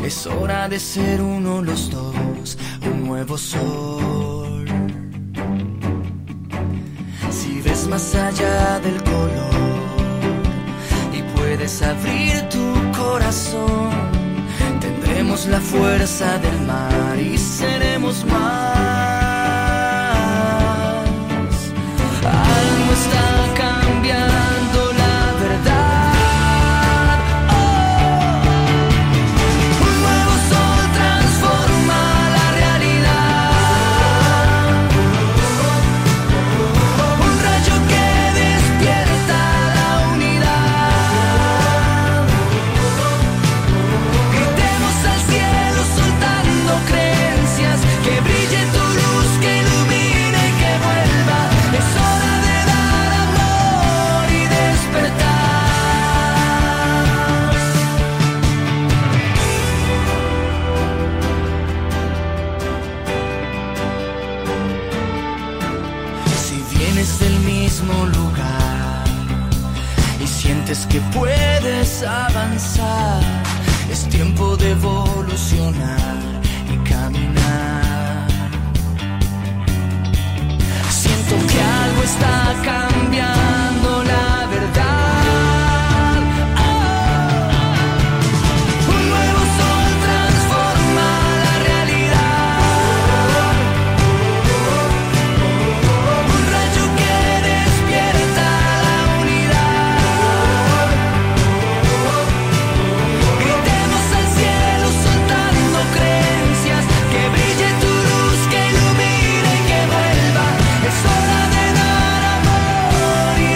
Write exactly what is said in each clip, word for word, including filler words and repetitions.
Es hora de ser uno los dos, un nuevo sol. Si ves más allá del color y puedes abrir tu corazón, tendremos la fuerza del mar y seremos más. Algo está cambiando, la verdad. Oh. Un nuevo sol transforma la realidad. Un rayo que despierta la unidad. Gritemos al cielo soltando creencias, que brille tu luz, que ilumine y que vuelva. Es hora de dar amor y despertar. Si vienes del mismo lugar y sientes que puedes avanzar, es tiempo de evolucionar y caminar. Siento que algo está cambiando, la verdad. Oh. Un nuevo sol transforma la realidad. Un rayo que despierta la unidad. Gritemos al cielo soltando creencias, que brille tu luz, que ilumine y que vuelva. Es hora de dar amor y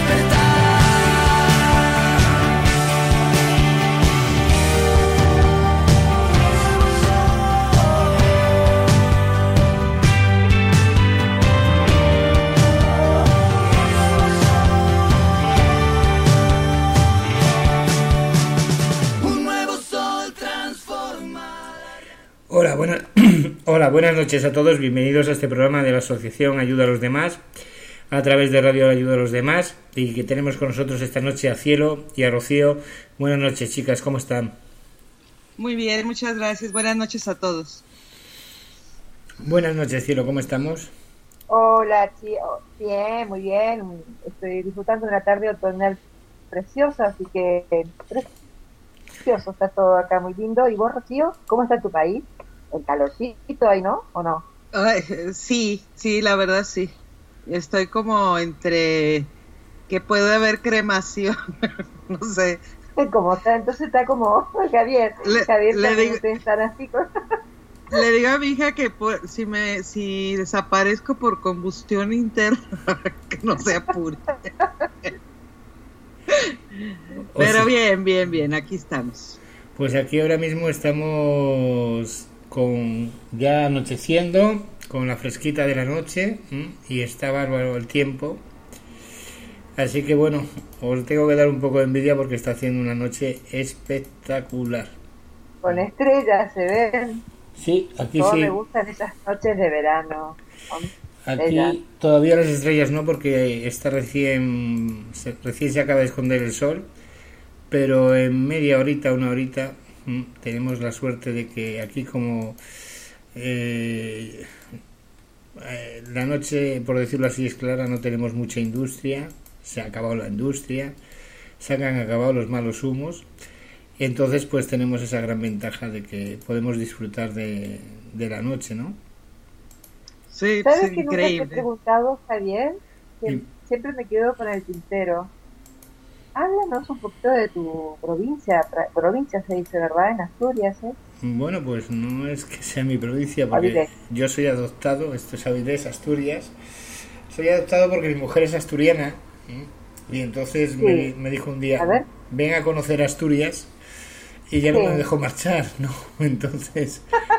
despertar. Un nuevo sol transforma. Hola, buenas, hola, buenas noches a todos. Bienvenidos a este programa de la Asociación Ayuda a los Demás, a través de Radio Ayuda a los Demás, y que tenemos con nosotros esta noche a Cielo y a Rocío. Buenas noches, chicas, ¿cómo están? Muy bien, muchas gracias. Buenas noches a todos. Buenas noches, Cielo, ¿cómo estamos? Hola, tío. Bien, muy bien. Estoy disfrutando de una tarde otoñal preciosa, así que precioso está todo acá, muy lindo. ¿Y vos, Rocío, cómo está tu país? El calorcito ahí, ¿no? ¿O no? Ay, sí, sí, la verdad sí. Estoy como entre que puede haber cremación, no sé. Como está, entonces está como Javier. Le- Javier le también digo- ustedes están así con... Le digo a mi hija que por- si me si desaparezco por combustión interna, que no se apure. O Pero sea, bien, bien, bien, aquí estamos. Pues aquí ahora mismo estamos con ya anocheciendo, con la fresquita de la noche, ¿m? Y está bárbaro el tiempo. Así que bueno, os tengo que dar un poco de envidia porque está haciendo una noche espectacular. con estrellas, se ven. Sí, aquí Todos sí. me gustan esas noches de verano. Con estrellas. Aquí todavía las estrellas no, porque está recién se, recién se acaba de esconder el sol, pero en media horita, una horita, mm, tenemos la suerte de que aquí como eh, eh, la noche, por decirlo así, es clara, no tenemos mucha industria, se ha acabado la industria, se han acabado los malos humos, entonces pues tenemos esa gran ventaja de que podemos disfrutar de, de la noche, ¿no? Sí, ¿Sabes es que nunca te he increíble. preguntado, Javier? Que Sí. siempre me quedo con el tintero. Háblanos un poquito de tu provincia. Pra- provincia se dice, ¿verdad? En Asturias, ¿eh? Bueno, pues no es que sea mi provincia, porque Avilés. yo soy adoptado, esto es Avilés, Asturias. Soy adoptado porque mi mujer es asturiana, ¿eh? Y entonces Sí. me, me dijo un A día, ver. ven a conocer Asturias, y ya no Sí. me dejó marchar, ¿no? Entonces,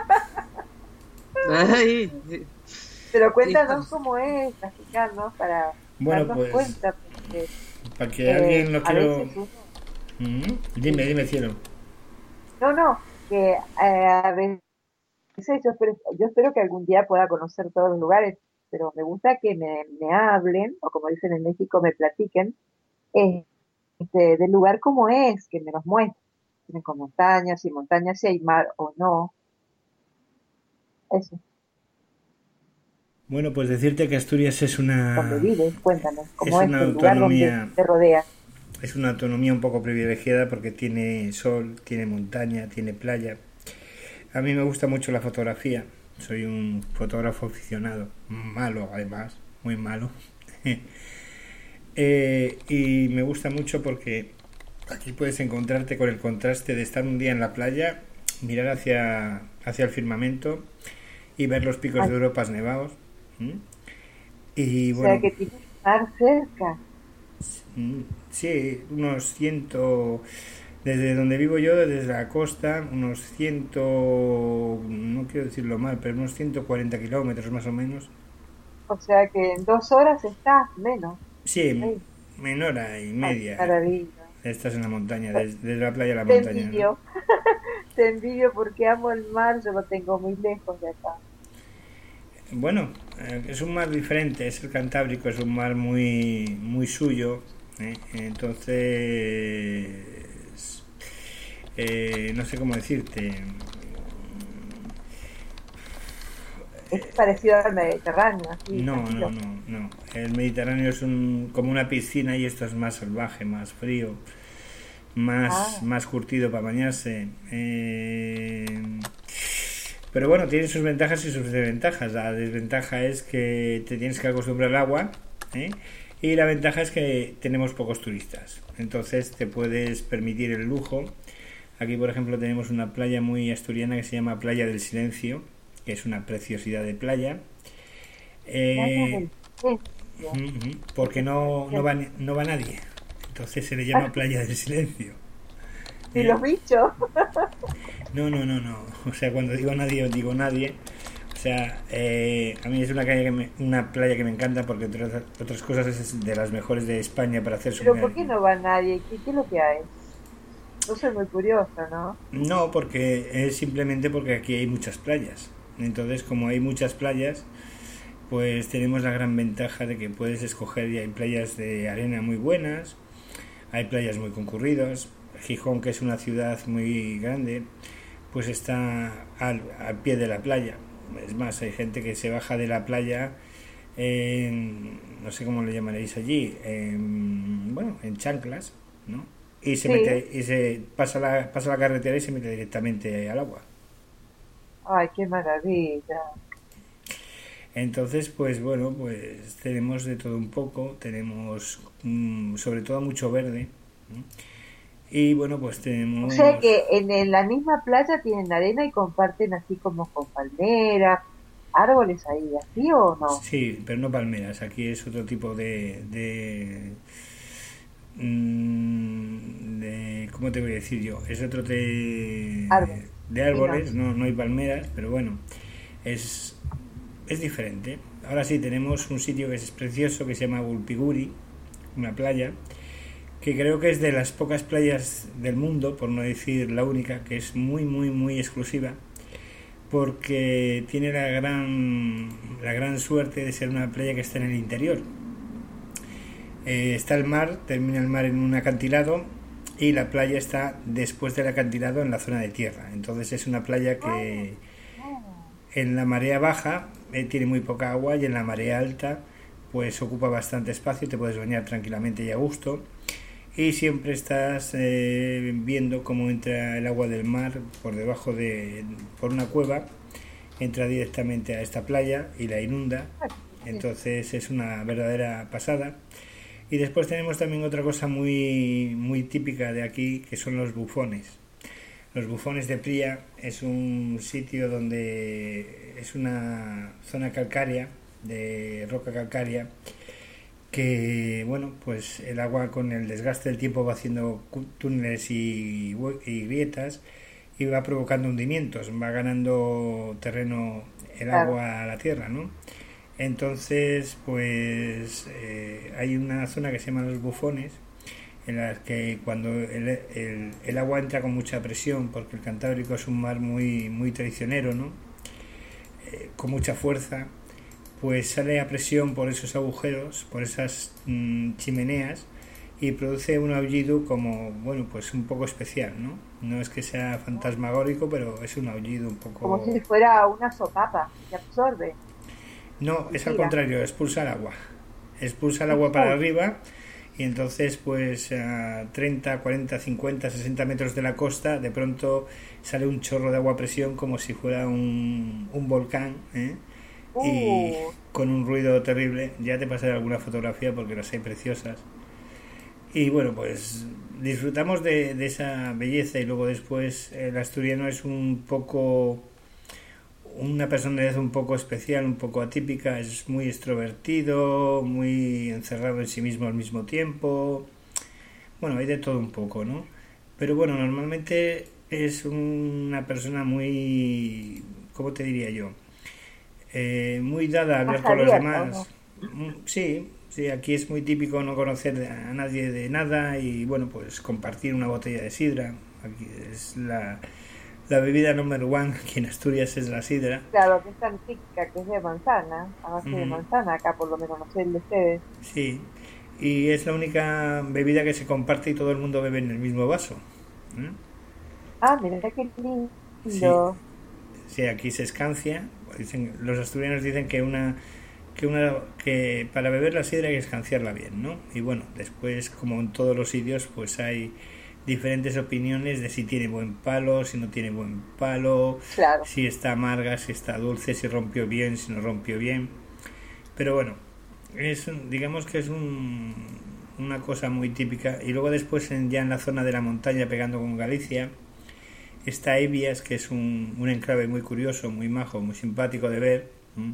Ay, Pero cuéntanos Híjole. cómo es, explicarnos para bueno, darnos pues cuenta. Porque, para que eh, alguien lo a quiero... veces uno- Ujú. Dime, dime, cielo. No, no, que eh, a veces yo espero, yo espero que algún día pueda conocer todos los lugares, pero me gusta que me, me hablen, o como dicen en México, me platiquen, eh, este, del lugar como es, que me los muestren. tienen con montañas y montañas, si hay mar o no. Eso, Bueno, pues decirte que Asturias es donde una vives, cuéntanos, es cómo es una el lugar donde autonomía te rodea. es una autonomía un poco privilegiada porque tiene sol, tiene montaña, tiene playa. A mí me gusta mucho la fotografía. Soy un fotógrafo aficionado, malo además, muy malo. Eh, y me gusta mucho porque aquí puedes encontrarte con el contraste de estar un día en la playa, mirar hacia, hacia el firmamento y ver los picos Ay, de Europa nevados. ¿Mm? Y o sea bueno, que tienes mar cerca. mm, sí, unos ciento, desde donde vivo yo, desde la costa, unos ciento, no quiero decirlo mal, pero unos ciento cuarenta kilómetros más o menos. O sea que en dos horas estás menos. Sí, Ay, en hora y ay, qué media maravilla. estás en la montaña, desde, desde la playa a la Te montaña, ¿no? envidio, te envidio porque amo el mar, yo lo tengo muy lejos de acá. Bueno, eh, es un mar diferente, es el Cantábrico, es un mar muy, muy suyo, ¿eh? Entonces, eh, no sé cómo decirte. Es parecido al Mediterráneo, así, No, no, tranquilo. no, no. El Mediterráneo es un, como una piscina y esto es más salvaje, más frío, más, Ah, más curtido para bañarse. Eh, pero bueno, tiene sus ventajas y sus desventajas. La desventaja es que te tienes que acostumbrar al agua, ¿eh? Y la ventaja es que tenemos pocos turistas. Entonces te puedes permitir el lujo. Aquí, por ejemplo, tenemos una playa muy asturiana que se llama Playa del Silencio, que es una preciosidad de playa. playa Eh, del Silencio. ujú, porque no, no, va, no va nadie. Entonces se le llama Playa del Silencio. Y ¿Eh? los bichos. No, no, no, no. O sea, cuando digo nadie, digo nadie. O sea, eh, a mí es una, calle que me- una playa que me encanta porque entre otras otras cosas es de las mejores de España para hacer Pero ¿por submersión. qué no va nadie? ¿Qué, qué es lo que hay? Yo soy muy curiosa, ¿no? No, porque es simplemente porque aquí hay muchas playas. Entonces, como hay muchas playas, pues tenemos la gran ventaja de que puedes escoger y hay playas de arena muy buenas, hay playas muy concurridas. Gijón, que es una ciudad muy grande, pues está al, al pie de la playa. Es más, hay gente que se baja de la playa en, no sé cómo lo llamaréis allí, en, bueno, en chanclas, ¿no? Y se Sí. mete y se pasa la pasa la carretera y se mete directamente al agua. Ay, qué maravilla. Entonces, pues bueno, pues tenemos de todo un poco, tenemos mm, sobre todo mucho verde, ¿no? Y bueno, pues O sea tenemos, que en, en la misma playa tienen arena y comparten así como con palmeras, árboles ahí, ¿así o no? sí, pero no palmeras, aquí es otro tipo de, de, mm, de ¿cómo te voy a decir yo? Es otro de, Árboles, de pinos. árboles, no, no hay palmeras, pero bueno, es, es diferente. Ahora sí, tenemos un sitio que es precioso que se llama Gulpiguri, una playa, que creo que es de las pocas playas del mundo, por no decir la única, que es muy, muy, muy exclusiva, porque tiene la gran, la gran suerte de ser una playa que está en el interior. Eh, está el mar, termina el mar en un acantilado y la playa está después del acantilado en la zona de tierra. Entonces es una playa Ah, que ah. en la marea baja eh, tiene muy poca agua y en la marea alta pues ocupa bastante espacio y te puedes bañar tranquilamente y a gusto. Y siempre estás eh, viendo cómo entra el agua del mar por debajo de, por una cueva, entra directamente a esta playa y la inunda. Ay, qué bien. Entonces es una verdadera pasada. Y después tenemos también otra cosa muy, muy típica de aquí, que son los bufones. Los bufones de Pría es un sitio donde es una zona calcárea, de roca calcárea, que bueno, pues el agua con el desgaste del tiempo va haciendo túneles y, y grietas y va provocando hundimientos, va ganando terreno el Claro, agua a la tierra, ¿no? Entonces, pues eh, hay una zona que se llama los bufones, en las que cuando el, el, el agua entra con mucha presión, porque el Cantábrico es un mar muy, muy traicionero, ¿no? Eh, con mucha fuerza, pues sale a presión por esos agujeros, por esas mmm, chimeneas y produce un aullido como, bueno, pues un poco especial, ¿no? No es que sea fantasmagórico, pero es un aullido un poco... Como si fuera una sopapa que absorbe. No, es al Mira. contrario, expulsa el agua. Expulsa el agua para arriba y entonces pues a treinta, cuarenta, cincuenta, sesenta metros de la costa de pronto sale un chorro de agua a presión como si fuera un, un volcán, ¿eh? Uh. Y con un ruido terrible. Ya te pasaré alguna fotografía porque las hay preciosas. Y bueno, pues disfrutamos de, de esa belleza y luego después el asturiano es un poco... una personalidad un poco especial, un poco atípica, es muy extrovertido, muy encerrado en sí mismo al mismo tiempo. Bueno, hay de todo un poco, ¿no? Pero bueno, normalmente es una persona muy, ¿cómo te diría yo? Eh, muy dada a hablar con los demás. Sí, sí, aquí es muy típico no conocer a nadie de nada y bueno, pues compartir una botella de sidra. Aquí es la... La bebida number one aquí en Asturias es la sidra. Claro, que es tan típica, que es de manzana, a base Mm. de manzana, acá por lo menos, no sé el de ustedes. Sí, y es la única bebida que se comparte y todo el mundo bebe en el mismo vaso. ¿eh? Ah, mira qué lindo. Sí. Sí, aquí se escancia. Dicen, los asturianos dicen que una que una que para beber la sidra hay que escanciarla bien, ¿no? Y bueno, después, como en todos los sitios, pues hay diferentes opiniones de si tiene buen palo, si no tiene buen palo, Claro. si está amarga, si está dulce, si rompió bien, si no rompió bien. Pero bueno, es un- digamos que es un, una cosa muy típica. Y luego después en- ya en la zona de la montaña pegando con Galicia está Evias, que es un, un enclave muy curioso, muy majo, muy simpático de ver. ¿m?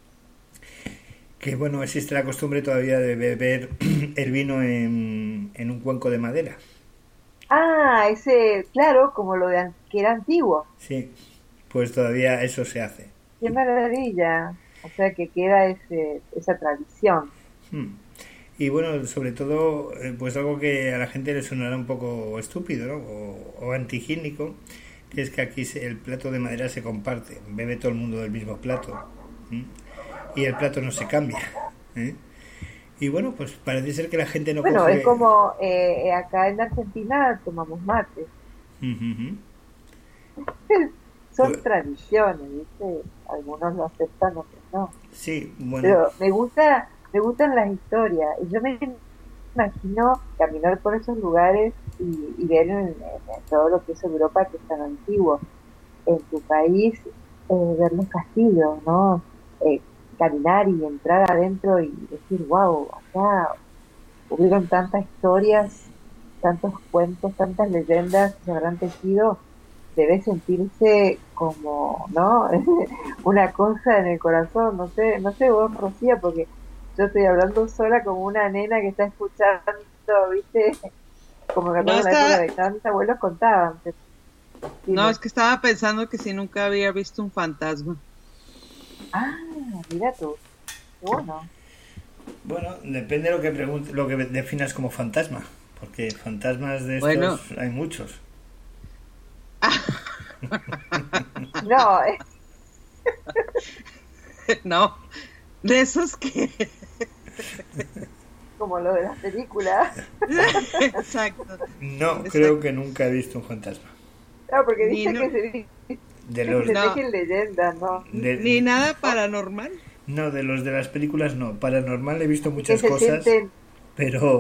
Que bueno, existe la costumbre todavía de beber el vino en, en un cuenco de madera. Ah, ese, claro, como lo de an- que era antiguo. Sí, pues todavía eso se hace. Qué maravilla. O sea que queda ese, esa tradición. Hmm. Y bueno, sobre todo, eh, pues algo que a la gente le sonará un poco estúpido, ¿no? O, o antihigiénico, que es que aquí se- el plato de madera se comparte, bebe todo el mundo del mismo plato. ¿m? Y el plato no se cambia. ¿eh? Y bueno, pues parece ser que la gente no Bueno, coge... es como eh, eh, acá en Argentina tomamos mate. Ujú. Son Pues- tradiciones, ¿viste? Algunos lo aceptan, otros no. Sí, bueno, Pero me gusta, me gustan las historias. Y yo me imagino caminar por esos lugares y, y ver en, en todo lo que es Europa, que es tan antiguo. En tu país, eh, ver los castillos, ¿no? Eh, caminar y entrar adentro y decir, wow, acá hubieron tantas historias, tantos cuentos, tantas leyendas que se habrán tejido. Debe sentirse como, ¿no? Una cosa en el corazón, no sé, no sé vos, Rocía, porque yo estoy hablando sola como una nena que está escuchando, ¿viste? Como me acuerdo No, en la está- época de que mis abuelos contaban. Sí, No, ¿no? es que estaba pensando que si nunca había visto un fantasma. Ah, mira tú, qué bueno. bueno, depende de lo que pregunte, lo que definas como fantasma, porque fantasmas de estos Bueno. hay muchos. No, eh, No, de esos que... como lo de las películas. Exacto. No, Exacto. creo que nunca he visto un fantasma. No, porque Ni dice no- que se, dice De que los, se No. tejen leyendas, ¿no? de- Ni nada paranormal. no, de los de las películas no. Paranormal he visto Que muchas se cosas, sienten, pero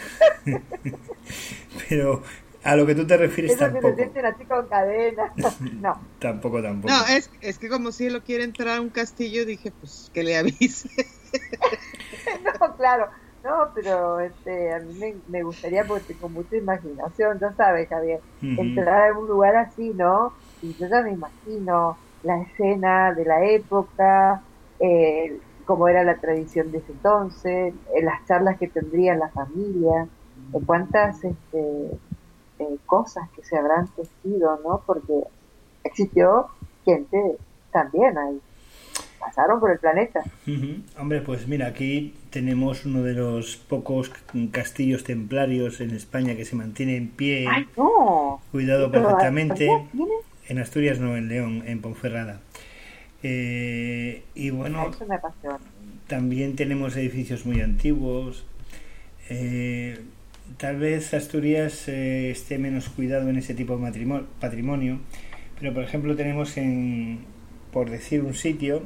pero a lo que tú te refieres esos que se tampoco. sienten así con cadenas. No, Tampoco, tampoco. No, es, es que como si él quiere entrar a un castillo, dije, pues que le avise. no, claro. No, pero este, a mí me, me gustaría, porque tengo mucha imaginación, ya sabes, Javier, Ujú. entrar a un lugar así, ¿no? Y yo ya me imagino la escena de la época, eh, cómo era la tradición de ese entonces, eh, las charlas que tendría la familia, eh, cuántas este, eh, cosas que se habrán tejido, ¿no? Porque existió gente también ahí, pasaron por el planeta. Ujú. Hombre, pues mira, aquí tenemos uno de los pocos castillos templarios en España que se mantiene en pie, ¡Ay, no! cuidado Pero, perfectamente. ¿todavía tiene? En Asturias no, en León, en Ponferrada. Eh, y Ah, bueno, eso me apasiona. también tenemos edificios muy antiguos. Eh, tal vez Asturias eh, esté menos cuidado en ese tipo de matrimonio, patrimonio, pero por ejemplo tenemos en, por decir un sitio,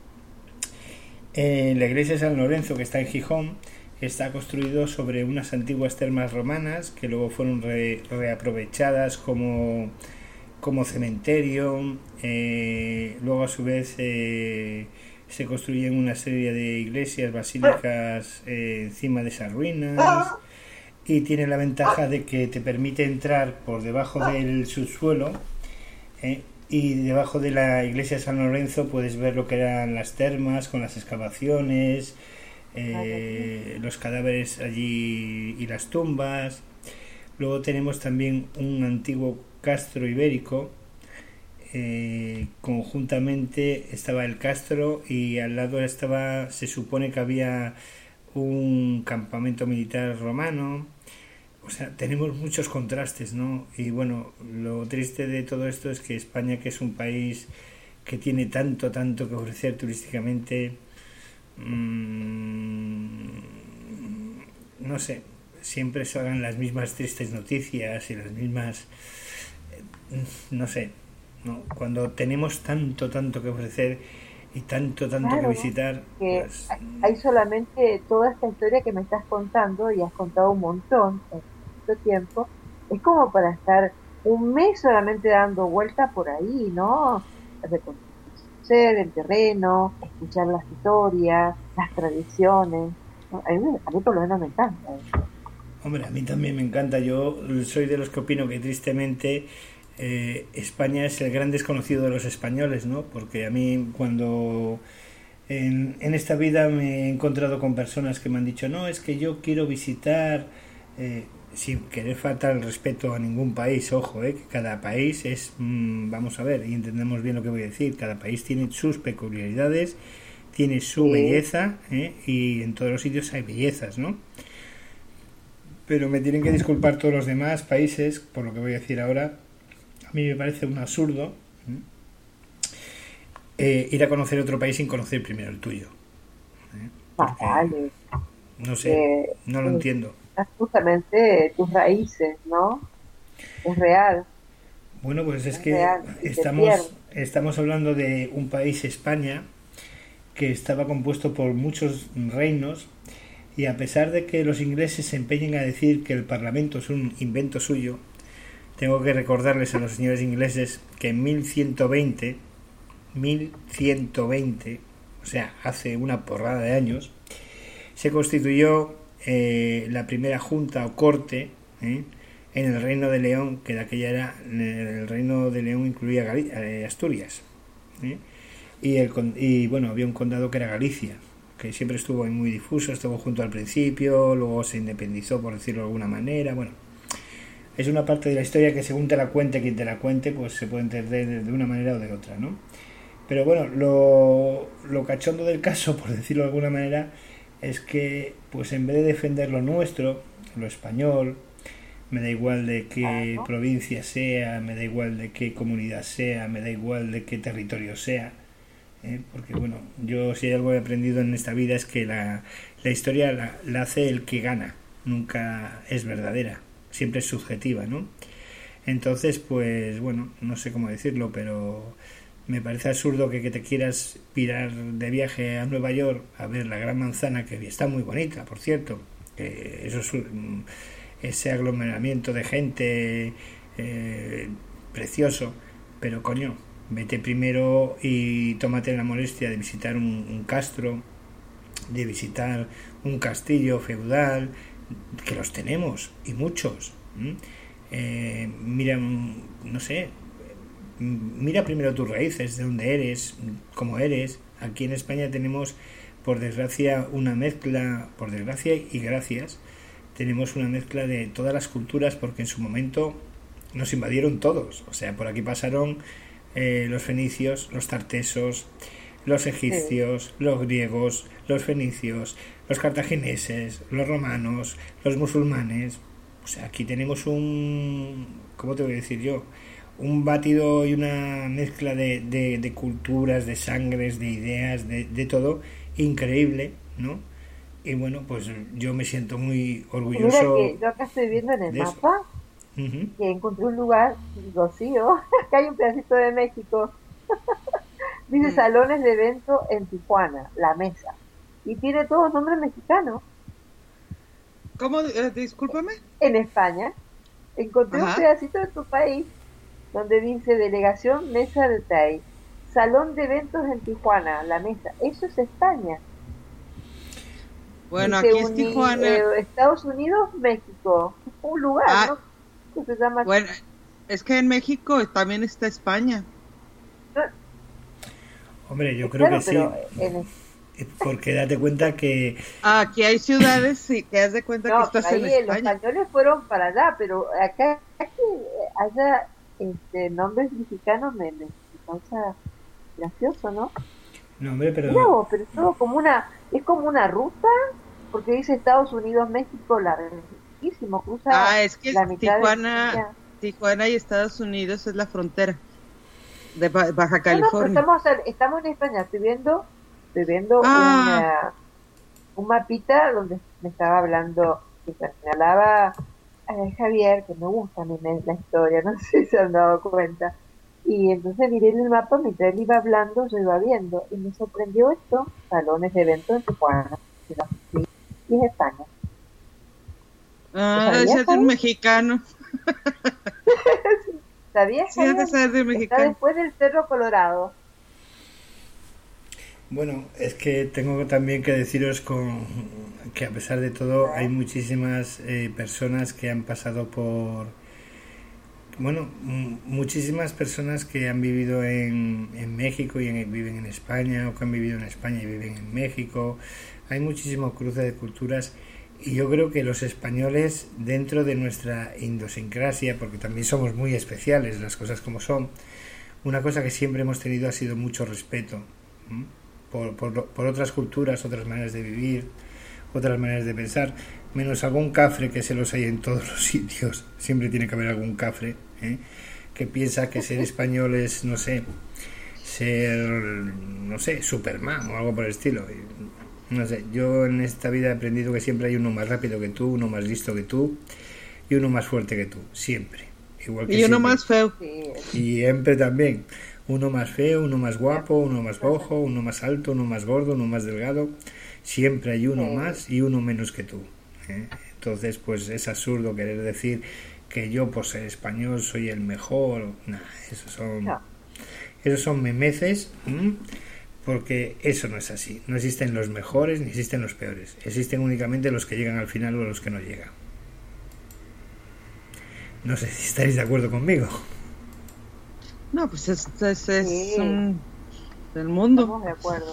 eh, la iglesia de San Lorenzo, que está en Gijón, está construido sobre unas antiguas termas romanas que luego fueron re, reaprovechadas como, como cementerio. Eh, luego a su vez eh, se construyen una serie de iglesias, basílicas eh, encima de esas ruinas, y tiene la ventaja de que te permite entrar por debajo del subsuelo, eh, y debajo de la iglesia de San Lorenzo puedes ver lo que eran las termas con las excavaciones, eh, los cadáveres allí y las tumbas. Luego tenemos también un antiguo castro ibérico. Eh, conjuntamente estaba el castro y al lado estaba, se supone que había un campamento militar romano. O sea, tenemos muchos contrastes, ¿no? Y bueno, lo triste de todo esto es que España, que es un país que tiene tanto, tanto que ofrecer turísticamente, mmm, no sé, siempre salgan las mismas tristes noticias y las mismas, no sé, ¿no? Cuando tenemos tanto, tanto que ofrecer y tanto, tanto Claro, que visitar, que pues hay hay solamente toda esta historia que me estás contando y has contado un montón en mucho tiempo. Es como para estar un mes solamente dando vueltas por ahí, ¿no? Reconocer el terreno, escuchar las historias, las tradiciones. ¿No? A mí, a mí por lo menos me encanta eso. hombre, a mí también me encanta. Yo soy de los que opino que tristemente eh, España es el gran desconocido de los españoles, ¿no? Porque a mí cuando en, en esta vida me he encontrado con personas que me han dicho, no, es que yo quiero visitar, eh, sin querer faltar el respeto a ningún país, ojo, eh, que cada país es, mmm, vamos a ver, y entendemos bien lo que voy a decir, cada país tiene sus peculiaridades, tiene su Sí. belleza, eh, y en todos los sitios hay bellezas, ¿no? Pero me tienen que disculpar todos los demás países por lo que voy a decir ahora. A mí me parece un absurdo eh, ir a conocer otro país sin conocer primero el tuyo. ¿eh? Ah, Porque, vale. no sé, Eh, no lo eh, entiendo. Justamente tus raíces, ¿no? Es real. Bueno, pues es Es que real, y te estamos, pierdes. estamos hablando de un país, España, que estaba compuesto por muchos reinos, y a pesar de que los ingleses se empeñen a decir que el Parlamento es un invento suyo, tengo que recordarles a los señores ingleses que en mil ciento veinte, mil ciento veinte, o sea, hace una porrada de años, se constituyó eh, la primera junta o corte eh, en el Reino de León, que de aquella era, el Reino de León incluía Gali- eh, Asturias, eh, y, el, y bueno, había un condado que era Galicia, que siempre estuvo muy difuso, estuvo junto al principio, luego se independizó, por decirlo de alguna manera. Bueno, es una parte de la historia que según te la cuente quien te la cuente, pues se puede entender de una manera o de otra, ¿no? Pero bueno, lo, lo cachondo del caso, por decirlo de alguna manera, es que pues en vez de defender lo nuestro, lo español, me da igual de qué Claro. provincia sea, me da igual de qué comunidad sea, me da igual de qué territorio sea, ¿eh? Porque bueno, yo si hay algo que he aprendido en esta vida es que la, la historia la, la hace el que gana, nunca es verdadera, siempre es subjetiva, ¿no? Entonces, pues bueno, no sé cómo decirlo, pero me parece absurdo que, que te quieras pirar de viaje a Nueva York a ver la Gran Manzana, que está muy bonita, por cierto, que eso es un, ese aglomeramiento de gente eh, precioso, pero coño, vete primero y tómate la molestia de visitar un, un castro, de visitar un castillo feudal, que los tenemos, y muchos. ¿m? Eh, mira, no sé, mira primero tus raíces, de dónde eres, cómo eres. Aquí en España tenemos, por desgracia, una mezcla, por desgracia y gracias, tenemos una mezcla de todas las culturas, porque en su momento nos invadieron todos. O sea, por aquí pasaron eh, los fenicios, los tartesos, los egipcios, los griegos, los fenicios, los cartagineses, los romanos, los musulmanes. O sea, aquí tenemos un, ¿cómo te voy a decir yo? Un batido y una mezcla de, de, de culturas, de sangres, de ideas, de, de todo, increíble, ¿no? y bueno, pues yo me siento muy Mira orgulloso. que yo acá estoy viendo en el de eso. mapa Ujú. que encontré un lugar, digo, sí, oh, acá hay un pedacito de México. Dice Mm. salones de evento en Tijuana, La Mesa. Y tiene todos nombres mexicanos. ¿Cómo? Eh, discúlpame. En España, encontré Ajá. un pedacito de tu país donde dice Delegación Mesa de Tay, Salón de Eventos en Tijuana, La Mesa. Eso es España. Bueno, Dice aquí es uni- Tijuana. eh, Estados Unidos, México. Un lugar, Ah, ¿no? Que se llama... bueno, es que en México también está España. Hombre, yo Eh, creo claro, que sí, pero en porque date cuenta que, Aquí hay ciudades sí, que haz de cuenta que no, estás por en ahí eh, los España. españoles fueron para allá, pero acá que haya este, nombres mexicanos me, me causa gracioso, ¿no? no hombre, Mira pero vos, pero es todo como una, es como una ruta, porque dice Estados Unidos, México, larguísimo, cruza Ah, es que la mitad de Tijuana, España. Tijuana y Estados Unidos es la frontera de Ba- Baja No, no, pero California. estamos, estamos en España, estoy viendo, estoy viendo Ah, una, un mapita donde me estaba hablando, que señalaba eh, Javier, que me gusta a mí me- la historia, no sé si se han dado cuenta. Y entonces miré en el mapa, mientras él iba hablando, yo iba viendo, y me sorprendió esto, salones de eventos en Tijuana, y la- y es España. ¿Lo ah, debe sabías, ser de un Javi? mexicano. ¿Sabías, Sí, debe Javier? ser de un Está mexicano. después del Cerro Colorado. bueno, es que tengo también que deciros con, que a pesar de todo hay muchísimas eh, personas que han pasado por, bueno, m- muchísimas personas que han vivido en, en México y en- viven en España, o que han vivido en España y viven en México. Hay muchísimo cruce de culturas y yo creo que los españoles, dentro de nuestra idiosincrasia, porque también somos muy especiales, las cosas como son, una cosa que siempre hemos tenido ha sido mucho respeto, ¿m? por, por, lo- por otras culturas, otras maneras de vivir, otras maneras de pensar, menos algún cafre que se los hay en todos los sitios. Siempre tiene que haber algún cafre, ¿eh? que piensa que ser español es, no sé, ser, no sé, Superman o algo por el estilo. Y, no sé, yo en esta vida he aprendido que siempre hay uno más rápido que tú, uno más listo que tú y uno más fuerte que tú, siempre. Igual que Y uno siempre. más feo. Sí, Y siempre también. Uno más feo, uno más guapo, uno más rojo, uno más alto, uno más gordo, uno más delgado. Siempre hay uno Sí. más y uno menos que tú, ¿eh? Entonces, pues es absurdo querer decir que yo por ser español soy el mejor. Nah, esos son, no. esos son memeces, ¿m? Porque eso no es así. No existen los mejores ni existen los peores. Existen únicamente los que llegan al final o los que no llegan. No sé si estáis de acuerdo conmigo. No, pues es, es, es Sí. un- el mundo. Estamos de acuerdo.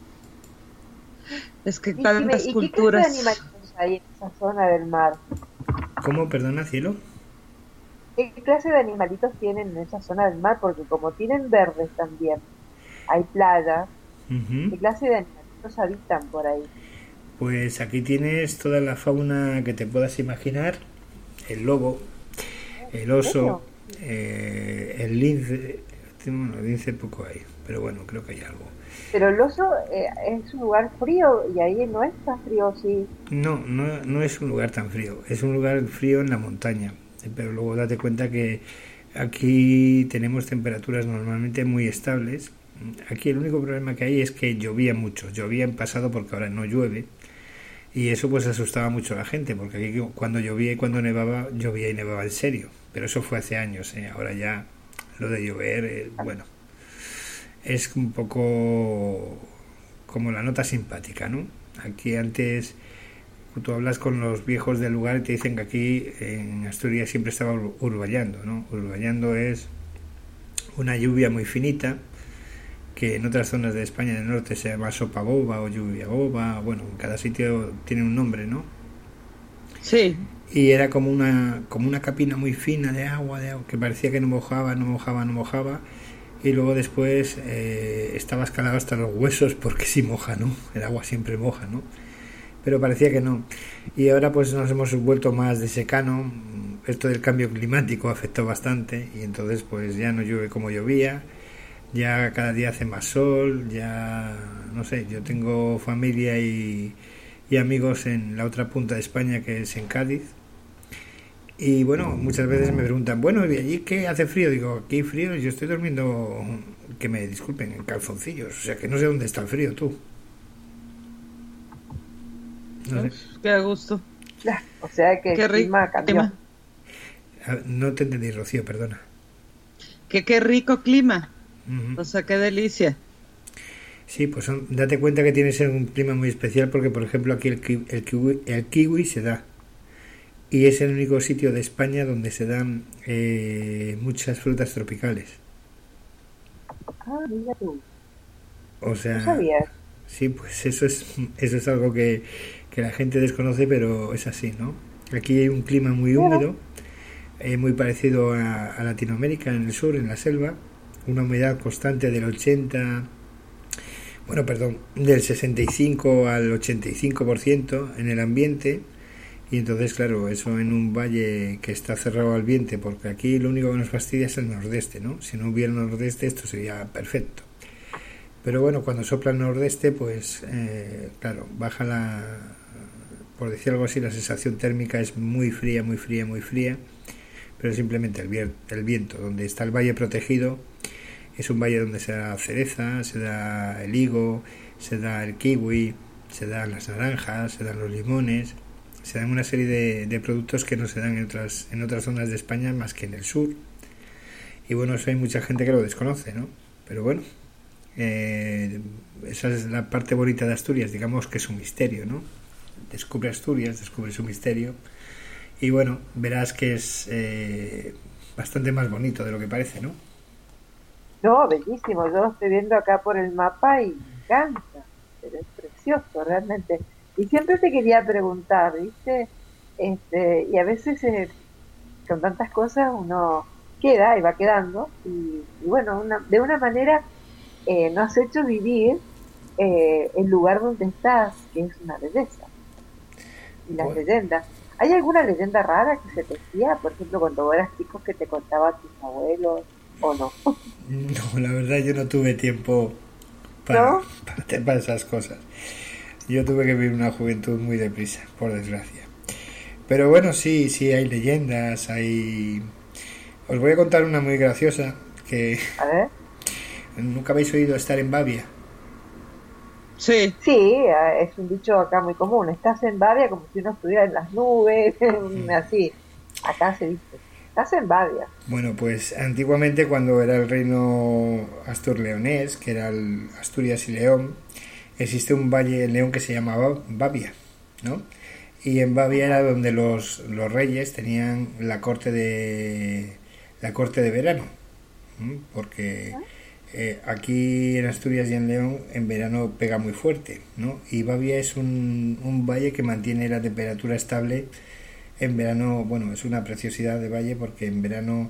Es que Y, tantas ¿y qué clase de culturas. animalitos hay en esa zona del mar? ¿Cómo? Perdona, cielo. ¿Qué clase de animalitos tienen en esa zona del mar? Porque como tienen verdes también, hay playas. Ujú. ¿Qué clase de animalitos habitan por ahí? Pues aquí tienes toda la fauna que te puedas imaginar. El lobo, el oso, eh, el lince. Bueno, el lince poco hay, pero bueno, creo que hay algo. Pero el oso eh, es un lugar frío y ahí no es tan frío, sí. No, no, no es un lugar tan frío. Es un lugar frío en la montaña. Pero luego date cuenta que aquí tenemos temperaturas normalmente muy estables. Aquí el único problema que hay es que llovía mucho. Llovía en pasado porque ahora no llueve. Y eso pues asustaba mucho a la gente, porque aquí cuando llovía y cuando nevaba, llovía y nevaba en serio. Pero eso fue hace años, ¿eh? Ahora ya lo de llover, eh, bueno, es un poco como la nota simpática, ¿no? Aquí antes tú hablas con los viejos del lugar y te dicen que aquí en Asturias siempre estaba urballando, ¿no? Urballando es una lluvia muy finita, que en otras zonas de España del norte se llama sopa boba o lluvia boba, bueno, en cada sitio tiene un nombre, ¿no? Sí. Y era como una como una capina muy fina de agua, de agua que parecía que no mojaba, no mojaba, no mojaba, y luego después eh, estaba escalado hasta los huesos porque sí moja, ¿no? El agua siempre moja, ¿no? Pero parecía que no. Y ahora pues nos hemos vuelto más de secano. Esto del cambio climático afectó bastante y entonces pues ya no llueve como llovía. Ya cada día hace más sol, ya no sé, yo tengo familia y, y amigos en la otra punta de España, que es en Cádiz. Y bueno, muchas veces me preguntan, bueno, ¿y allí qué hace frío? Digo, aquí hay frío, yo estoy durmiendo, que me disculpen, en calzoncillos, o sea que no sé dónde está el frío, tú. No sé. Qué a gusto. O sea que Qué el clima rico. cambió. A- No te entendí, Rocío, perdona. Que qué rico clima. Ujú. O sea, qué delicia. Sí, pues son- date cuenta que tiene que ser un clima muy especial porque, por ejemplo, aquí el, ki- el, kiwi, el kiwi se da. Y es el único sitio de España donde se dan eh, muchas frutas tropicales. Ah, mira tú. O sea, No sabía. sí, pues eso es, eso es algo que, que la gente desconoce, pero es así, ¿no? Aquí hay un clima muy Claro. húmedo, eh, muy parecido a, a Latinoamérica, en el sur, en la selva, una humedad constante del ochenta, bueno, perdón, del sesenta y cinco al ochenta y cinco por ciento en el ambiente. Y entonces, claro, eso en un valle que está cerrado al viento, porque aquí lo único que nos fastidia es el nordeste, ¿no? Si no hubiera nordeste, esto sería perfecto. Pero bueno, cuando sopla el nordeste, pues, eh, claro, baja la, por decir algo así, la sensación térmica es muy fría, muy fría, muy fría, pero simplemente el, vier- el viento, donde está el valle protegido, es un valle donde se da cereza, se da el higo, se da el kiwi, se dan las naranjas, se dan los limones, se dan una serie de, de productos que no se dan en otras, en otras zonas de España más que en el sur. Y bueno, eso hay mucha gente que lo desconoce, ¿no? Pero bueno, eh, esa es la parte bonita de Asturias, digamos que es un misterio, ¿no? Descubre Asturias, descubre su misterio y bueno, verás que es eh, bastante más bonito de lo que parece, ¿no? No, bellísimo. Yo lo estoy viendo acá por el mapa y me encanta. Pero es precioso, realmente. Y siempre te quería preguntar, ¿viste? Este, y a veces eh, con tantas cosas uno queda y va quedando. Y, y bueno, una, de una manera eh, nos has hecho vivir eh, el lugar donde estás, que es una belleza. Y las Bueno. leyendas. ¿Hay alguna leyenda rara que se te decía? Por ejemplo, cuando eras chico que te contaban tus abuelos o no. No, la verdad yo no tuve tiempo para, ¿No? para, para esas cosas. Yo tuve que vivir una juventud muy deprisa, por desgracia. Pero bueno, sí, sí, hay leyendas, hay... Os voy a contar una muy graciosa, que A ver. nunca habéis oído estar en Babia. Sí. Sí, eh, es un dicho acá muy común. Estás en Babia como si uno estuviera en las nubes, así. Acá se dice. Estás en Babia. Bueno, pues antiguamente cuando era el reino astur-leonés, que era el Asturias y León, existe un valle en León que se llamaba Babia, ¿no? Y en Babia era donde los, los reyes tenían la corte de la corte de verano, ¿m? Porque eh, aquí en Asturias y en León en verano pega muy fuerte, ¿no? Y Babia es un, un valle que mantiene la temperatura estable en verano. Bueno, es una preciosidad de valle porque en verano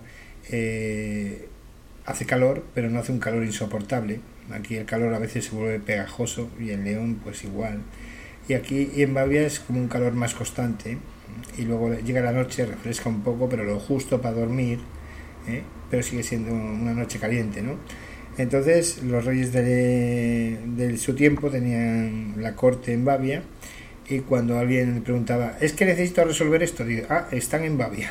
eh, hace calor, pero no hace un calor insoportable. Aquí el calor a veces se vuelve pegajoso y en León pues igual. Y aquí y en Babia es como un calor más constante y luego llega la noche, refresca un poco, pero lo justo para dormir, ¿eh? Pero sigue siendo una noche caliente, ¿no? Entonces los reyes de, de su tiempo tenían la corte en Babia y cuando alguien preguntaba, es que necesito resolver esto, digo, ah, están en Babia.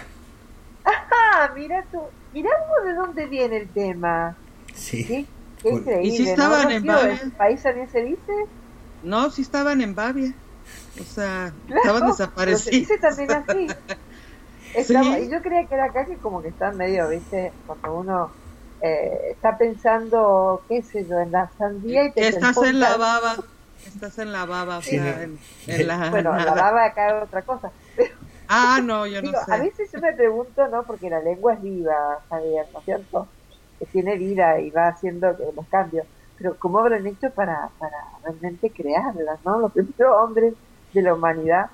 Ah, mira tú. Mirá vos de dónde viene el tema. Sí. ¿Sí? Qué Bueno. increíble. ¿Y si estaban ¿no, en Rocío? Babia? ¿En tu país también se dice? No, sí estaban en Babia. O sea, Claro, estaban pero se desaparecidos. dice también así. Estaba- Sí. Y yo creía que era acá que como que están medio, ¿viste? Cuando uno eh, está pensando, qué sé yo, en la sandía y te Estás en la enfocan- baba. Estás en la baba, o Sí, sea, no. en, en la Bueno, la nada. baba acá es otra cosa. Pero Ah, no, yo no digo, a sé. veces yo me pregunto, ¿no? Porque la lengua es viva, Javier, ¿no es cierto? Que tiene vida y va haciendo que- los cambios. Pero ¿cómo habrán hecho para, para realmente crearlas, ¿no? Los primeros hombres de la humanidad.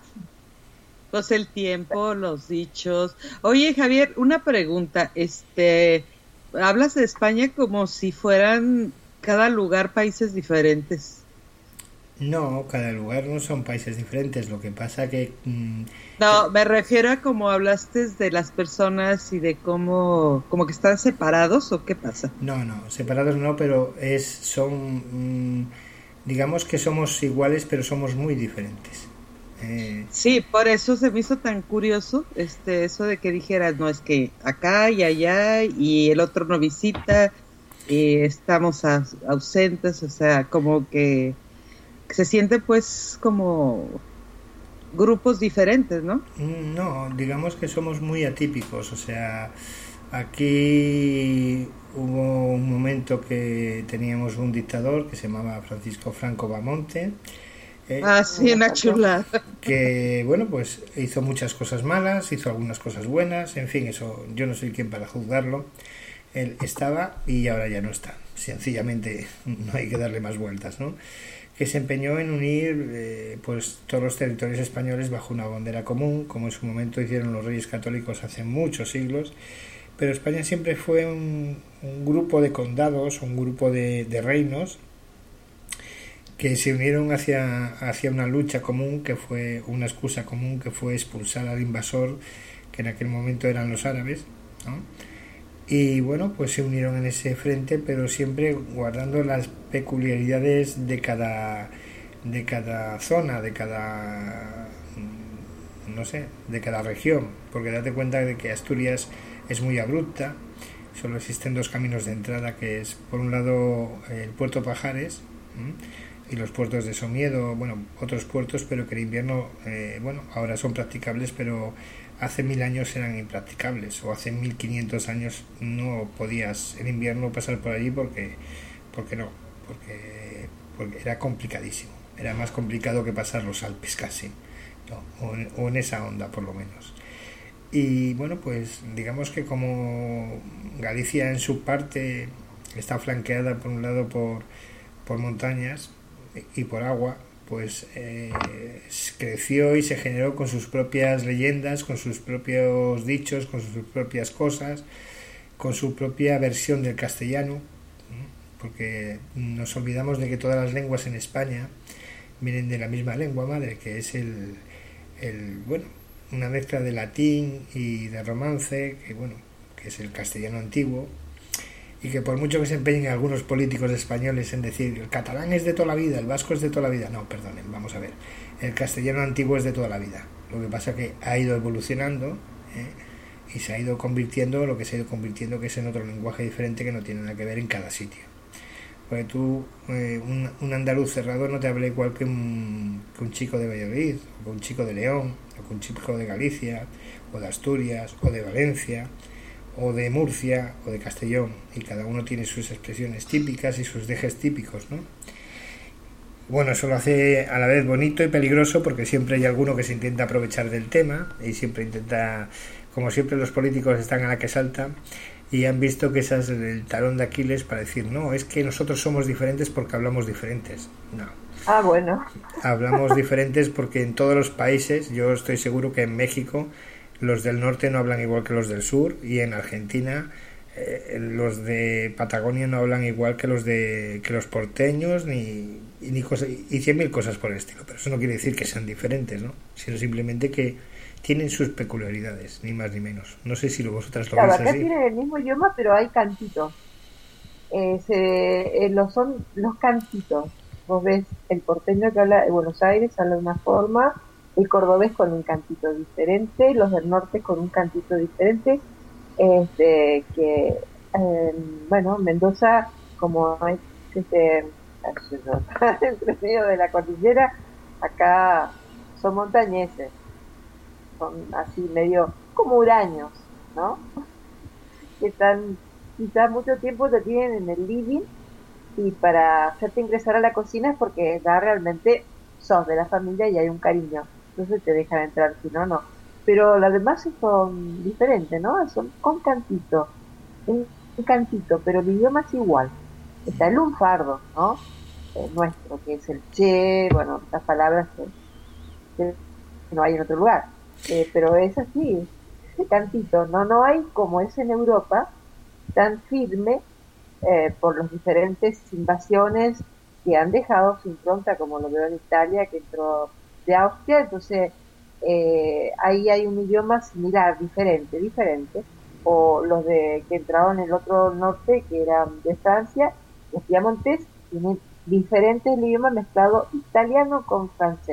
Pues el tiempo, los dichos. Oye, Javier, una pregunta. Este, hablas de España como si fueran cada lugar países diferentes. No, cada lugar no son países diferentes, lo que pasa que... mm, No, me refiero a cómo hablaste de las personas y de cómo, como que están separados o qué pasa. no, no, separados no, pero es son... mm, digamos que somos iguales, pero somos muy diferentes. Eh, Sí, por eso se me hizo tan curioso este eso de que dijeras, no, es que acá y allá y el otro no visita y estamos aus- ausentes, o sea, como que se siente pues como grupos diferentes, ¿no? no, digamos que somos muy atípicos, o sea, aquí hubo un momento que teníamos un dictador que se llamaba Francisco Franco Bamonte, eh, Ah, Ah, sí, me una encantó. chulada. que bueno, pues hizo muchas cosas malas, hizo algunas cosas buenas, en fin, eso yo no soy quien para juzgarlo. Él estaba y ahora ya no está. Sencillamente no hay que darle más vueltas, ¿no? Que se empeñó en unir eh, pues todos los territorios españoles bajo una bandera común, como en su momento hicieron los reyes católicos hace muchos siglos, pero España siempre fue un, un grupo de condados, un grupo de, de reinos que se unieron hacia, hacia una lucha común, que fue una excusa común, que fue expulsar al invasor, que en aquel momento eran los árabes, ¿no? Y bueno, pues se unieron en ese frente, pero siempre guardando las peculiaridades de cada, de cada zona, de cada, no sé, de cada región, porque date cuenta de que Asturias es muy abrupta, solo existen dos caminos de entrada, que es por un lado el puerto Pajares, ¿m? Y los puertos de Somiedo, bueno, otros puertos, pero que en invierno, eh, bueno, ahora son practicables, pero hace mil años eran impracticables, o hace mil quinientos años no podías en invierno pasar por allí porque, porque no, porque, porque era complicadísimo, era más complicado que pasar los Alpes casi, ¿no? o, en, o en esa onda por lo menos. Y bueno, pues digamos que como Galicia en su parte está flanqueada por un lado por, por montañas y por agua, pues eh, creció y se generó con sus propias leyendas, con sus propios dichos, con sus propias cosas, con su propia versión del castellano, porque nos olvidamos de que todas las lenguas en España vienen de la misma lengua madre, que es el, el bueno, una mezcla de latín y de romance, que bueno, que es el castellano antiguo, y que por mucho que se empeñen algunos políticos españoles en decir el catalán es de toda la vida, el vasco es de toda la vida, no, perdonen, vamos a ver, el castellano antiguo es de toda la vida, lo que pasa que ha ido evolucionando, ¿eh? Y se ha ido convirtiendo lo que se ha ido convirtiendo, que es en otro lenguaje diferente que no tiene nada que ver en cada sitio, porque tú, eh, un, un andaluz cerrado no te habla igual que un, que un chico de Valladolid, o que un chico de León, o que un chico de Galicia, o de Asturias, o de Valencia, o de Murcia o de Castellón, y cada uno tiene sus expresiones típicas y sus dejes típicos, ¿no? Bueno, eso lo hace a la vez bonito y peligroso, porque siempre hay alguno que se intenta aprovechar del tema y siempre intenta, como siempre los políticos están a la que salta y han visto que ese es el talón de Aquiles para decir, no, es que nosotros somos diferentes porque hablamos diferentes. No, Ah, bueno. hablamos diferentes porque en todos los países, yo estoy seguro que en México los del norte no hablan igual que los del sur, y en Argentina eh, los de Patagonia no hablan igual que los de que los porteños, ni y, ni cosa, y cien mil cosas por el estilo, pero eso no quiere decir que sean diferentes, ¿no? Sino simplemente que tienen sus peculiaridades, ni más ni menos. No sé si vosotras lo Claro, veis acá así. tienen el mismo idioma, pero hay cantitos. Eh, se, eh, los son los cantitos. Vos ves el porteño que habla de Buenos Aires habla de una forma, el cordobés con un cantito diferente, los del norte con un cantito diferente, este, que, eh, bueno, Mendoza, como es este, entre medio de la cordillera, acá son montañeses, son así medio como huraños, ¿no? Que están, quizás mucho tiempo te tienen en el living y para hacerte ingresar a la cocina es porque ya realmente sos de la familia y hay un cariño, entonces te dejan entrar, si no, no. Pero las demás son diferentes, ¿no? Son con cantito, un, un cantito, pero el idioma es igual. Está el lunfardo, ¿no? El nuestro, que es el che, bueno, las palabras que, que no hay en otro lugar. Eh, pero es así, ese cantito, ¿no? No hay como es en Europa, tan firme eh, por las diferentes invasiones que han dejado su impronta, como lo veo en Italia, que entró de Austria, entonces eh, ahí hay un idioma similar, diferente, diferente, o los de que entraron en el otro norte, que eran de Francia, los piamontes, tienen diferentes idiomas mezclado italiano con francés,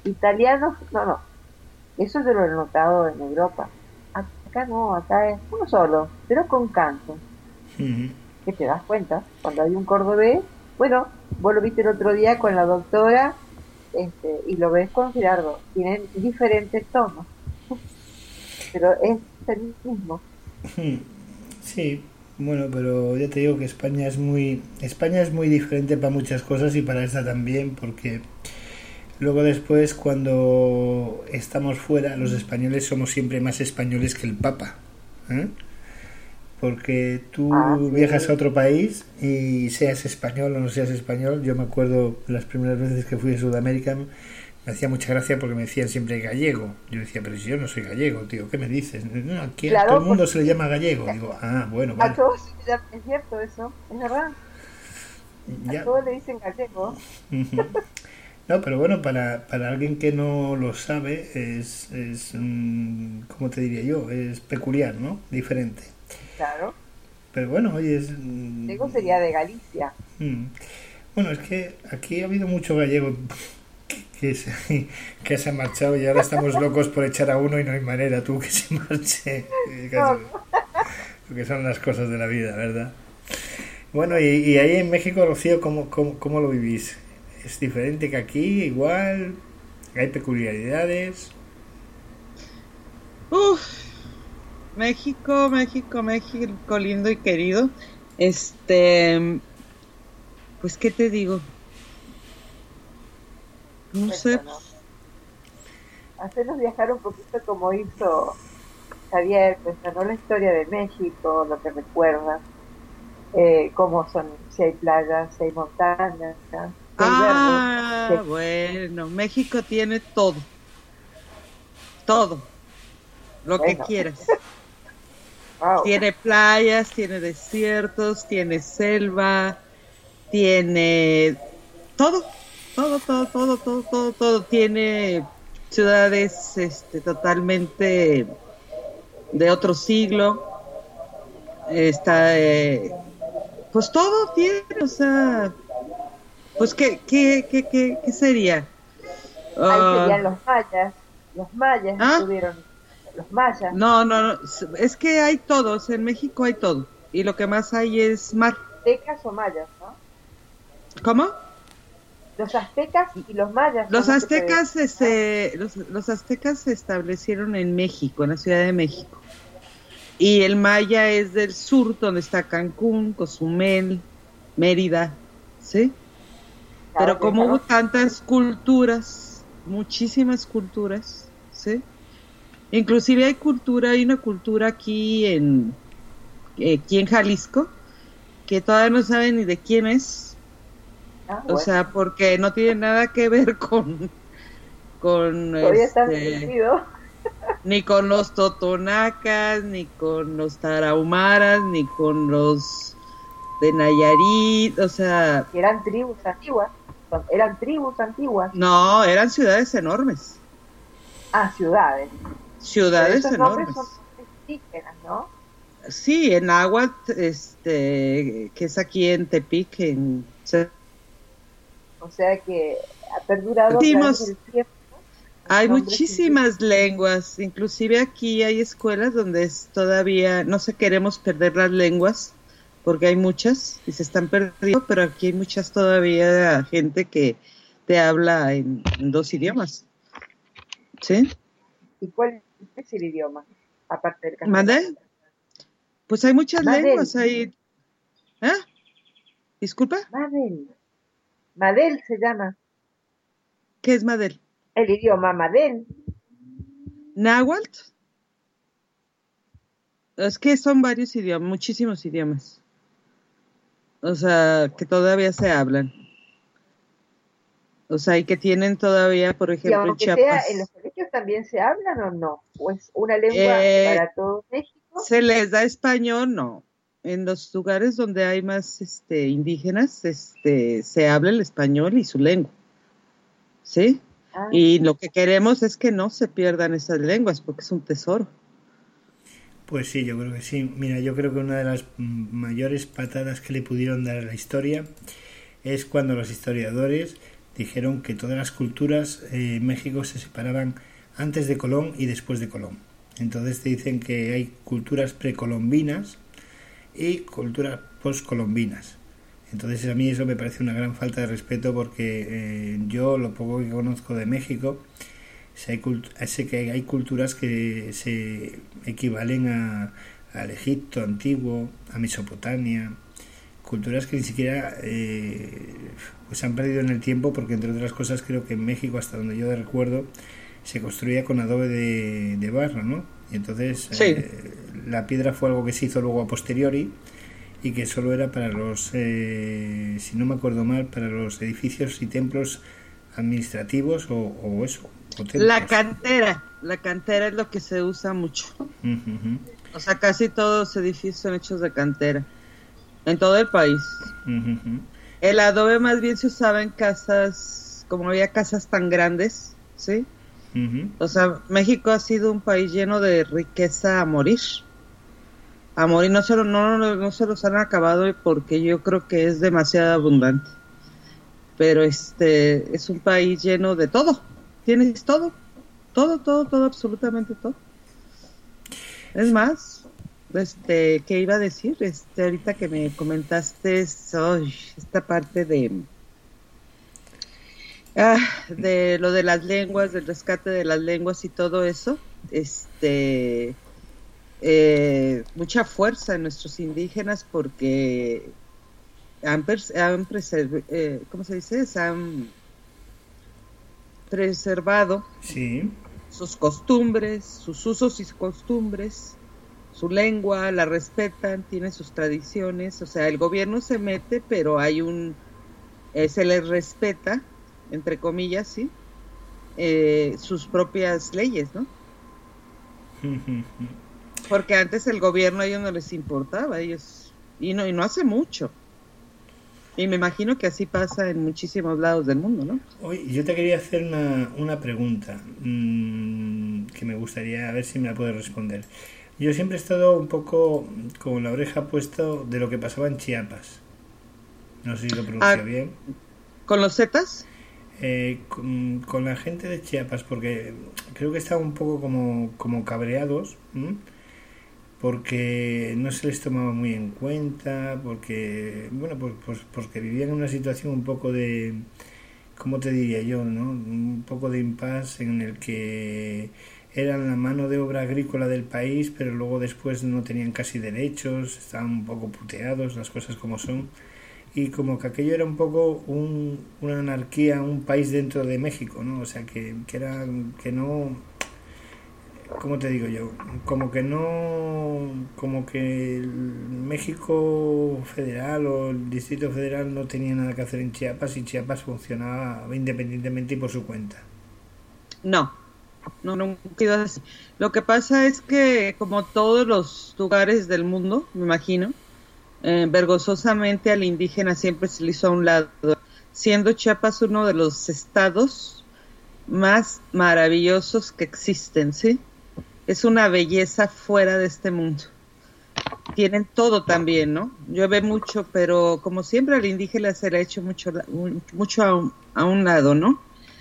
italianos, no, no, eso yo lo he notado en Europa. Acá no, acá es uno solo, pero con canto. Ujú. Que te das cuenta, cuando hay un cordobés, bueno, vos lo viste el otro día con la doctora, este, y lo ves con Gerardo, tienen diferentes tonos, pero es el mismo. Sí, bueno, pero ya te digo que España es muy España es muy diferente para muchas cosas y para esta también, porque luego después cuando estamos fuera, los españoles somos siempre más españoles que el Papa, ¿eh? Porque tú Ah, sí. viajas a otro país y seas español o no seas español, yo me acuerdo las primeras veces que fui a Sudamérica, me hacía mucha gracia porque me decían siempre gallego. Yo decía, pero si yo no soy gallego, tío, ¿qué me dices? No, aquí a Claro, todo el mundo porque se le llama gallego. Digo, ah, bueno, a vale. todos, es cierto eso, es verdad, a Ya. todos le dicen gallego. Ujú. No, pero bueno, para, para alguien que no lo sabe, es, es mm, ¿cómo te diría yo? Es peculiar, ¿no? Diferente. Claro, Pero bueno, oye, es... mm, gallego sería de Galicia. mm. Bueno, es que aquí ha habido mucho gallego que se, que se ha marchado y ahora estamos locos por echar a uno y no hay manera, tú, que se marche. Eh, No, casi- Porque son las cosas de la vida, ¿verdad? Bueno, y, y ahí en México, Rocío, ¿cómo, cómo, cómo lo vivís? ¿Es diferente que aquí? ¿Igual? ¿Hay peculiaridades? Uf, México, México, México, lindo y querido. Este, pues, ¿qué te digo? No sé. cuéntanos. Hacernos viajar un poquito como hizo Javier, cuéntanos la historia de México, lo que recuerdas, eh, cómo son, si hay playas, si hay montañas, si hay Ah, verde, bueno, México tiene todo, todo, lo que bueno, quieras. wow, Tiene playas, tiene desiertos, tiene selva, tiene todo, todo, todo, todo, todo, todo, todo. Tiene ciudades, este, totalmente de otro siglo. Está, eh, pues todo tiene, o sea, pues qué, qué, qué, qué, qué sería. ahí serían Ah, los mayas, los mayas ¿ah? estuvieron, los mayas, No, no, no, es que hay todos, en México hay todo, y lo que más hay es mar. aztecas o mayas, ¿no? ¿Cómo? Los aztecas y los mayas son Los los que se aztecas, ven, este, los, los aztecas se establecieron en México, en la Ciudad de México. Y el maya es del sur, donde está Cancún, Cozumel, Mérida, ¿sí? ¿no? Pero Claro, como hubo claro. tantas culturas, muchísimas culturas, ¿sí? Inclusive hay cultura, hay una cultura aquí en, eh, aquí en Jalisco, que todavía no saben ni de quién es, Ah, o bueno, sea, porque no tiene nada que ver con, con todavía están este, perdidos. ni con los totonacas, ni con los tarahumaras, ni con los de Nayarit, o sea, Que eran tribus antiguas, son- eran tribus antiguas, no, eran ciudades enormes, ah, ciudades, pero ciudades esos nombres enormes. son indígenas, ¿no? Sí, en Náhuatl, este, que es aquí en Tepic, en O sea que ha perdurado a través Decimos, del tiempo los hay nombres muchísimas lenguas, inclusive aquí hay escuelas donde es todavía, no se queremos perder las lenguas, porque hay muchas y se están perdiendo, pero aquí hay muchas todavía gente que te habla en, en dos idiomas, ¿sí? indígenas. ¿Y cuál es el idioma? Aparte del castellano. ¿Mande? Pues hay muchas Madel, lenguas, hay, ¿ah? Disculpa, Madel, Madel se llama, ¿qué es Madel? el idioma Madel. ¿Náhuatl? Es que son varios idiomas, muchísimos idiomas, o sea, que todavía se hablan. O sea, y que tienen todavía, por Y ejemplo, en aunque sea en los Chiapas, colegios también se hablan o no, o es una lengua eh, para todo México. se les da español, no. En los lugares donde hay más este, indígenas, este, se habla el español y su lengua, ¿sí? Ah, Y lo que queremos es que no se pierdan esas lenguas, porque es un tesoro. Pues sí, yo creo que sí. Mira, yo creo que una de las mm, mayores patadas que le pudieron dar a la historia es cuando los historiadores dijeron que todas las culturas eh, en México se separaban antes de Colón y después de Colón. Entonces te dicen que hay culturas precolombinas y culturas postcolombinas. Entonces a mí eso me parece una gran falta de respeto, porque eh, yo lo poco que conozco de México, sé, cult- sé que hay culturas que se equivalen a, al Egipto antiguo, a Mesopotamia, culturas que ni siquiera eh, pues se han perdido en el tiempo, porque entre otras cosas creo que en México, hasta donde yo recuerdo, se construía con adobe de, de barro, ¿no? Y entonces Sí. eh, la piedra fue algo que se hizo luego a posteriori, y que solo era para los, eh, si no me acuerdo mal, para los edificios y templos administrativos o, o eso. O templos. La cantera, la cantera es lo que se usa mucho. Uh-huh. O sea, casi todos los edificios son hechos de cantera, en todo el país. Uh-huh. El adobe más bien se usaba en casas, como había casas tan grandes, ¿sí? Uh-huh. O sea, México ha sido un país lleno de riqueza a morir. A morir, no se, lo, no, no, no se los han acabado, porque yo creo que es demasiado abundante. Pero este es un país lleno de todo. Tienes todo, todo, todo, todo, absolutamente todo. Es más, este, ¿qué iba a decir? Este, ahorita que me comentaste oh, esta parte de ah, de lo de las lenguas, del rescate de las lenguas y todo eso, este eh, mucha fuerza en nuestros indígenas, porque han, pers- han preserv- eh, ¿cómo se dice? Se han preservado Sí. sus costumbres, sus usos y costumbres, su lengua, la respetan, tienen sus tradiciones. O sea, el gobierno se mete, pero hay un, eh, se les respeta, entre comillas, sí, eh, sus propias leyes, ¿no? Porque antes el gobierno a ellos no les importaba, ellos, y no, y no hace mucho. Y me imagino que así pasa en muchísimos lados del mundo, ¿no? Oye, yo te quería hacer una, una pregunta mmm, que me gustaría, a ver si me la puedes responder. Yo siempre he estado un poco con la oreja puesta de lo que pasaba en Chiapas. No sé si lo pronuncio Ah, bien. ¿Con los Zetas? Eh, con, con la gente de Chiapas, porque creo que estaban un poco como, como cabreados, ¿m? Porque no se les tomaba muy en cuenta, porque, bueno, pues, pues porque vivían en una situación un poco de, ¿cómo te diría yo, no? Un poco de impasse en el que eran la mano de obra agrícola del país, pero luego después no tenían casi derechos, estaban un poco puteados, las cosas como son, y como que aquello era un poco un, una anarquía, un país dentro de México, ¿no? O sea, que, que era, que no... ¿Cómo te digo yo? Como que no, como que el México federal o el Distrito Federal no tenía nada que hacer en Chiapas, y Chiapas funcionaba independientemente y por su cuenta. No, no, no, quiero decir. Lo que pasa es que, como todos los lugares del mundo, me imagino, eh, vergonzosamente al indígena siempre se le hizo a un lado, siendo Chiapas uno de los estados más maravillosos que existen, ¿sí? Es una belleza fuera de este mundo. Tienen todo también, ¿no? Llueve mucho, pero como siempre al indígena se le ha hecho mucho, mucho a un, a un lado, ¿no?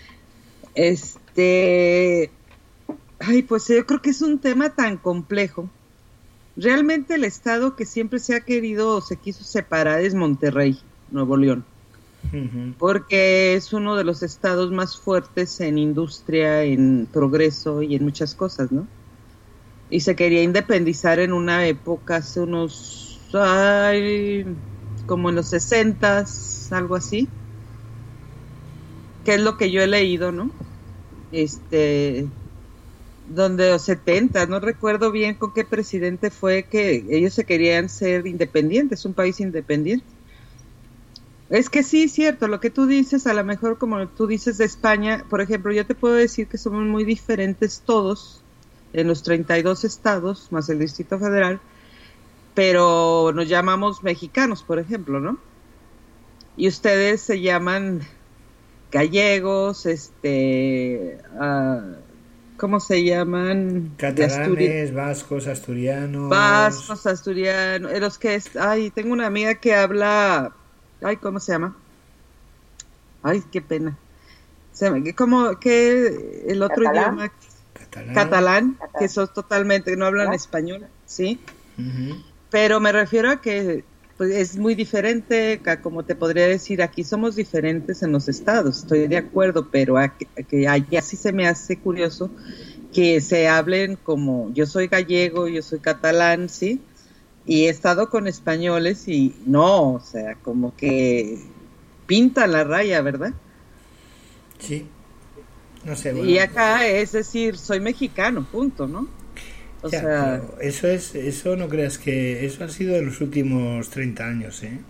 Este, ay, pues yo creo que es un tema tan complejo. Realmente el estado que siempre se ha querido o se quiso separar es Monterrey, Nuevo León, Uh-huh. porque es uno de los estados más fuertes en industria, en progreso y en muchas cosas, ¿no? Y se quería independizar en una época, hace unos, ay, como en los sesentas, algo así, que es lo que yo he leído, ¿no? Este, donde los setenta, no recuerdo bien con qué presidente fue, que ellos se querían ser independientes, un país independiente. Es que sí, cierto, lo que tú dices, a lo mejor como tú dices de España, por ejemplo, yo te puedo decir que somos muy diferentes todos, en los treinta y dos estados, más el Distrito Federal, pero nos llamamos mexicanos, por ejemplo, ¿no? Y ustedes se llaman gallegos, este, uh, ¿cómo se llaman? Catalanes, vascos, asturianos. Vascos, asturianos, los que es, ay, tengo una amiga que habla, ay, ¿cómo se llama? Ay, qué pena. Se me, como que el otro ¿Catalán? idioma, Catalán. catalán, Catalán. que son totalmente, no hablan ¿Ah? español, ¿sí? Ujú. Pero me refiero a que pues, es muy diferente, a, como te podría decir, aquí somos diferentes en los estados, estoy de acuerdo, pero a, que- a que allá sí se me hace curioso que se hablen como, yo soy gallego, yo soy catalán, ¿sí? Y he estado con españoles y no, o sea, como que pintan la raya, ¿verdad? Sí. No sé, Y bueno. acá es decir, soy mexicano, punto, ¿no? O Ya, sea, pero eso es, eso no creas que eso ha sido en los últimos treinta años, ¿eh?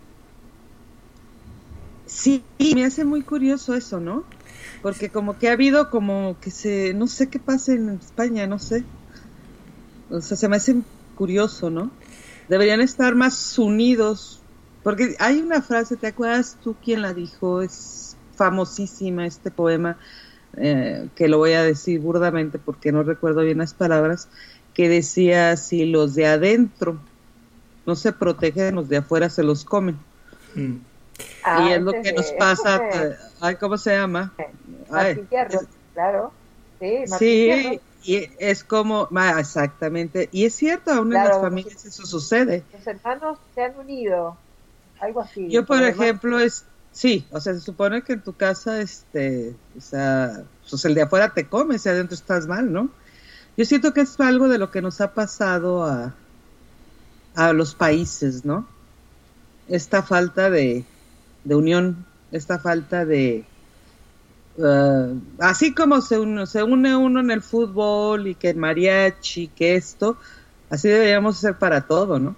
sí, me hace muy curioso eso, ¿no? Porque como que ha habido como que se, no sé qué pasa en España, no sé. O sea, se me hace curioso, ¿no? Deberían estar más unidos. Porque hay una frase, ¿te acuerdas tú quién la dijo? Es famosísima este poema, eh, que lo voy a decir burdamente porque no recuerdo bien las palabras, que decía, si los de adentro no se protegen, los de afuera se los comen. Mm. Ah, Y es lo ese que es nos de- pasa, ese es de eh, ay, ¿cómo se llama? Ay, Martín Fierro, es- claro. Sí, Martín Fierro. sí, y es como, ah, exactamente, y es cierto, aún en Claro, las como familias eso sucede. Los hermanos se han unido, algo así. Yo, por pero además- ejemplo, es, sí, o sea, se supone que en tu casa, este, o sea, pues el de afuera te come, si adentro estás mal, ¿no? Yo siento que es algo de lo que nos ha pasado a, a los países, ¿no? Esta falta de, de unión, esta falta de, uh, así como se une, se une uno en el fútbol y que el mariachi, que esto, así deberíamos ser para todo, ¿no?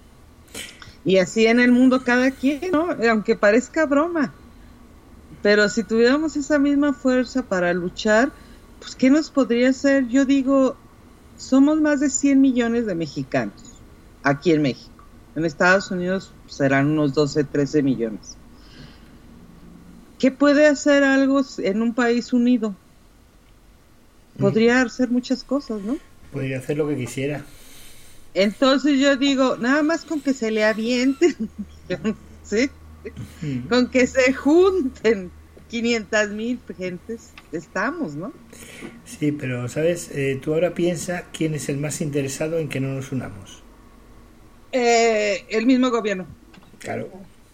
Y así en el mundo cada quien, ¿no? Aunque parezca broma. Pero si tuviéramos esa misma fuerza para luchar, pues ¿qué nos podría hacer? Yo digo, somos más de cien millones de mexicanos aquí en México. En Estados Unidos serán unos doce, trece millones. ¿Qué puede hacer algo en un país unido? Podría hacer muchas cosas, ¿no? Podría hacer lo que quisiera. Entonces yo digo, nada más con que se le avienten, ¿sí? Mm. Con que se junten quinientas mil gentes, estamos, ¿no? Sí, pero sabes, eh, tú ahora piensa quién es el más interesado en que no nos unamos. Eh, el mismo gobierno. Claro.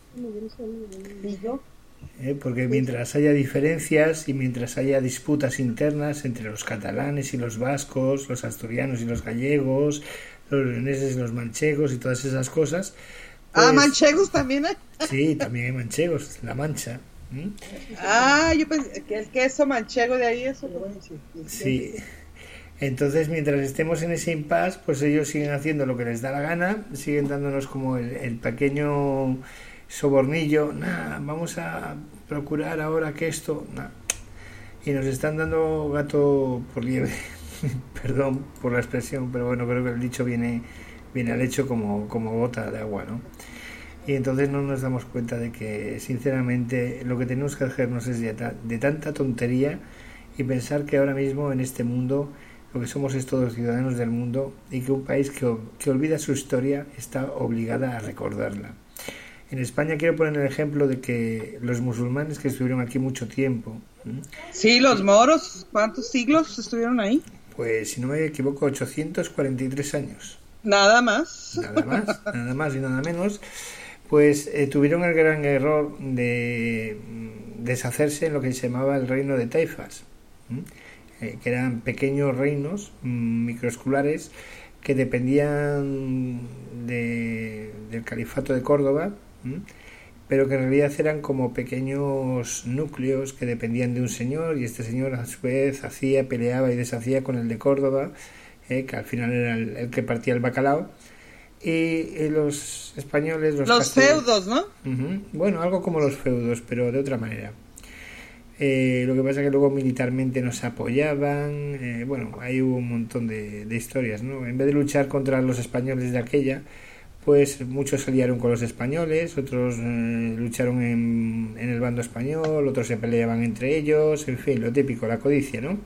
¿Y yo? ¿eh? Porque mientras haya diferencias y mientras haya disputas internas entre los catalanes y los vascos, los asturianos y los gallegos, los leoneses y los manchegos y todas esas cosas. Ah, pues, manchegos también hay. sí, también hay manchegos, la Mancha. ¿m? Ah, yo pensé que el queso manchego de ahí, eso. Sí. Entonces, mientras estemos en ese impasse, pues ellos siguen haciendo lo que les da la gana, siguen dándonos como el, el pequeño sobornillo, nah, vamos a procurar ahora que esto, nah. Y nos están dando gato por liebre. Perdón por la expresión, pero bueno, creo que el dicho viene, viene al hecho como, como gota de agua, ¿no? Y entonces no nos damos cuenta de que, sinceramente, lo que tenemos que hacernos es de, ta- de tanta tontería y pensar que ahora mismo en este mundo lo que somos es todos ciudadanos del mundo y que un país que, que olvida su historia está obligada a recordarla. En España quiero poner el ejemplo de que los musulmanes que estuvieron aquí mucho tiempo, ¿m? Sí, los moros, ¿cuántos siglos estuvieron ahí? Pues si no me equivoco, ochocientos cuarenta y tres años. Nada más. Nada más, nada más y nada menos. Pues eh, tuvieron el gran error de mm, deshacerse en lo que se llamaba el reino de Taifas, ¿m? eh, que eran pequeños reinos mm, microescolares que dependían de, del califato de Córdoba, ¿m? pero que en realidad eran como pequeños núcleos que dependían de un señor y este señor a su vez hacía, peleaba y deshacía con el de Córdoba, eh, que al final era el, el que partía el bacalao. Y, y los españoles... Los, Los castellanos- feudos, ¿no? Ujú. Bueno, algo como los feudos, pero de otra manera. Eh, lo que pasa es que luego militarmente nos apoyaban. Eh, bueno, ahí hubo un montón de, de historias, ¿no? En vez de luchar contra los españoles de aquella, pues muchos se aliaron con los españoles, otros eh, lucharon en, en el bando español, otros se peleaban entre ellos, en fin, lo típico, la codicia, ¿no?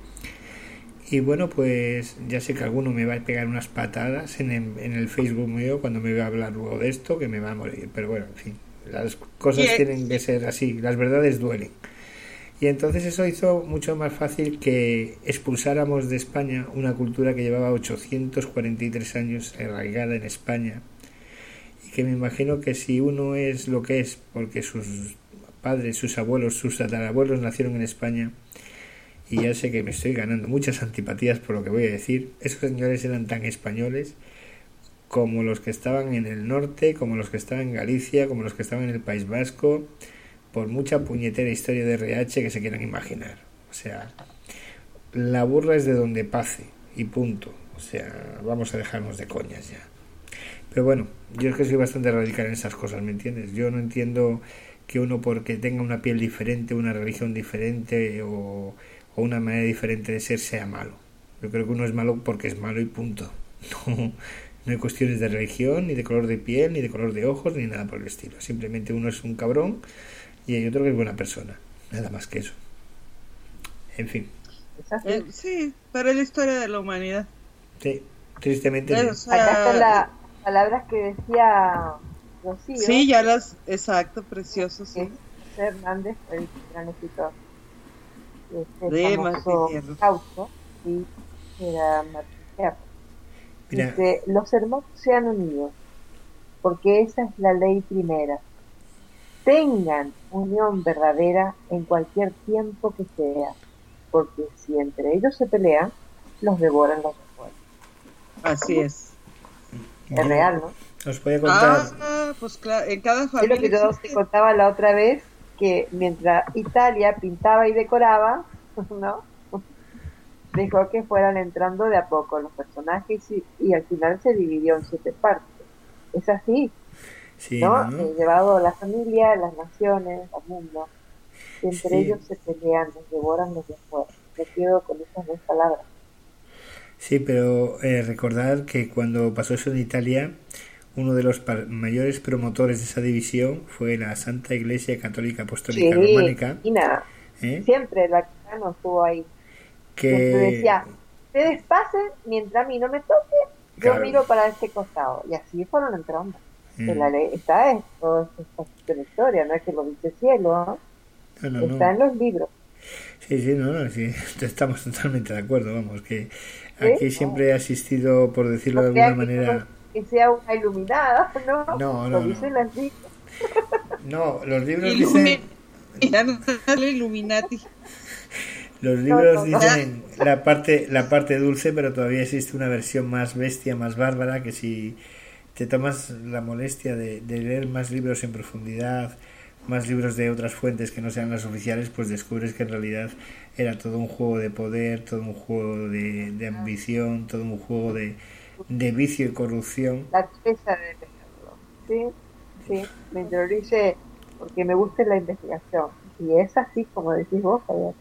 Y bueno, pues ya sé que alguno me va a pegar unas patadas en el, en el Facebook mío cuando me va a hablar luego de esto, que me va a morir. Pero bueno, en fin, las cosas Y- tienen que ser así, las verdades duelen. Y entonces eso hizo mucho más fácil que expulsáramos de España una cultura que llevaba ochocientos cuarenta y tres años arraigada en España, y que me imagino que si uno es lo que es porque sus padres, sus abuelos, sus tatarabuelos nacieron en España, y ya sé que me estoy ganando muchas antipatías por lo que voy a decir, esos señores eran tan españoles como los que estaban en el norte, como los que estaban en Galicia, como los que estaban en el País Vasco, por mucha puñetera historia de R H que se quieran imaginar. O sea, la burra es de donde pase, y punto. O sea, vamos a dejarnos de coñas ya. Pero bueno, yo es que soy bastante radical en esas cosas, ¿me entiendes? Yo no entiendo que uno porque tenga una piel diferente, una religión diferente o, o una manera diferente de ser sea malo. Yo creo que uno es malo porque es malo y punto. No, no hay cuestiones de religión, ni de color de piel, ni de color de ojos, ni nada por el estilo. Simplemente uno es un cabrón y hay otro que es buena persona. Nada más que eso. En fin. Eh, sí, para la historia de la humanidad. Sí, tristemente. Eh, Sí. o sea, Acá están las palabras que decía Rocío. Sí, ya las, exacto, precioso, sí. Que José Hernández fue el gran escritor. Este De famoso Martín Fierro. Fausto, y era Martín Fierro. Mira, Dice, los hermanos sean unidos, porque esa es la ley primera. Tengan unión verdadera en cualquier tiempo que sea, porque si entre ellos se pelean, los devoran los después. Así es. Es real, ¿no? os voy a contar. Ah, pues claro, en cada Es lo familia que yo existe- te contaba la otra vez, que mientras Italia pintaba y decoraba, ¿no? Dejó que fueran entrando de a poco los personajes y, y al final se dividió en siete partes. Es así, Sí, ¿no? ¿no? Eh, llevado la familia, las naciones, al mundo. Y entre Sí. ellos se pelean, los devoran los de afuera. Me quedo con esas dos palabras. Sí, pero eh, recordar que cuando pasó eso en Italia, uno de los par- mayores promotores de esa división fue la Santa Iglesia Católica Apostólica Sí, Románica, y nada, ¿eh? siempre el Vaticano estuvo ahí. Siempre que decía, ustedes pasen, mientras a mí no me toque, yo Claro. miro para este costado. Y así fueron entrando. Mm. En la ley está esto, esto está en la historia, no es que lo dice el cielo, no, ¿no? no, no. Está en los libros. Sí, sí, no, no, sí, estamos totalmente de acuerdo, vamos, que ¿Sí? aquí siempre he asistido, por decirlo de No crea alguna que, manera, no- que sea una iluminada, ¿no? No, no, lo no. dicen las libros. no, los libros Ilumi- dicen, Ya no sale Illuminati. los libros No, no, no. dicen la parte, la parte dulce, pero todavía existe una versión más bestia, más bárbara, que si te tomas la molestia de, de leer más libros en profundidad, más libros de otras fuentes que no sean las oficiales, pues descubres que en realidad era todo un juego de poder, todo un juego de, de ambición, todo un juego de, de vicio y corrupción. La tristeza de leerlo. Sí, sí, me interioricé porque me gusta la investigación. Y es así como decís vos, Javier.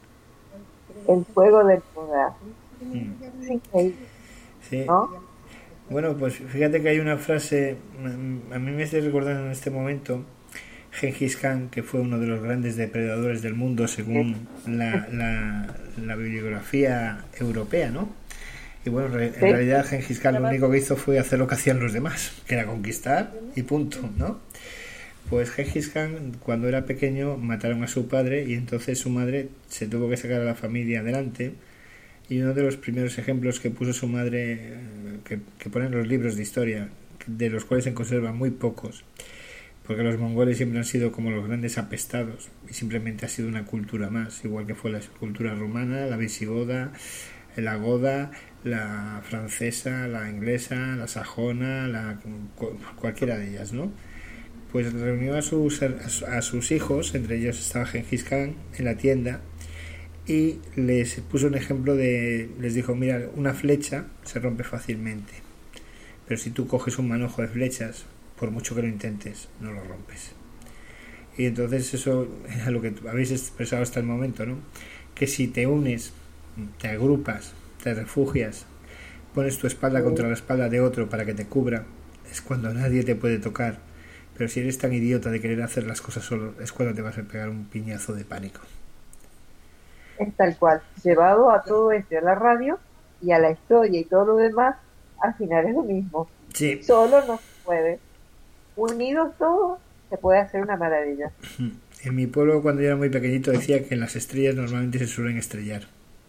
El juego del poder. Mm, Es increíble, sí. ¿no? Bueno, pues fíjate que hay una frase, mm, a mí me estoy recordando en este momento, Gengis Khan, que fue uno de los grandes depredadores del mundo según la, la, la bibliografía europea, ¿no? Y bueno, re- en Sí. realidad Gengis Khan lo único que hizo fue hacer lo que hacían los demás, que era conquistar y punto, ¿no? Pues Gengis Khan, cuando era pequeño, mataron a su padre y entonces su madre se tuvo que sacar a la familia adelante. Y uno de los primeros ejemplos que puso su madre, eh, que, que ponen los libros de historia, de los cuales se conservan muy pocos, porque los mongoles siempre han sido como los grandes apestados y simplemente ha sido una cultura más, igual que fue la cultura romana, la visigoda, la goda, la francesa, la inglesa, la sajona, la, cualquiera de ellas, ¿no? Pues reunió a sus, a sus hijos, entre ellos estaba Gengis Khan, en la tienda, y les puso un ejemplo de, les dijo, mira, una flecha se rompe fácilmente, pero si tú coges un manojo de flechas, por mucho que lo intentes, no lo rompes. Y entonces eso era lo que habéis expresado hasta el momento, ¿no? Que si te unes, te agrupas, te refugias, pones tu espalda contra la espalda de otro para que te cubra, es cuando nadie te puede tocar. Pero si eres tan idiota de querer hacer las cosas solo, es cuando te vas a pegar un piñazo de pánico. Es tal cual. Llevado a todo esto, a la radio y a la historia y todo lo demás, al final es lo mismo. Sí, Solo no se puede. Unidos todos, se puede hacer una maravilla. En mi pueblo, cuando yo era muy pequeñito, decía que en las estrellas normalmente se suelen estrellar.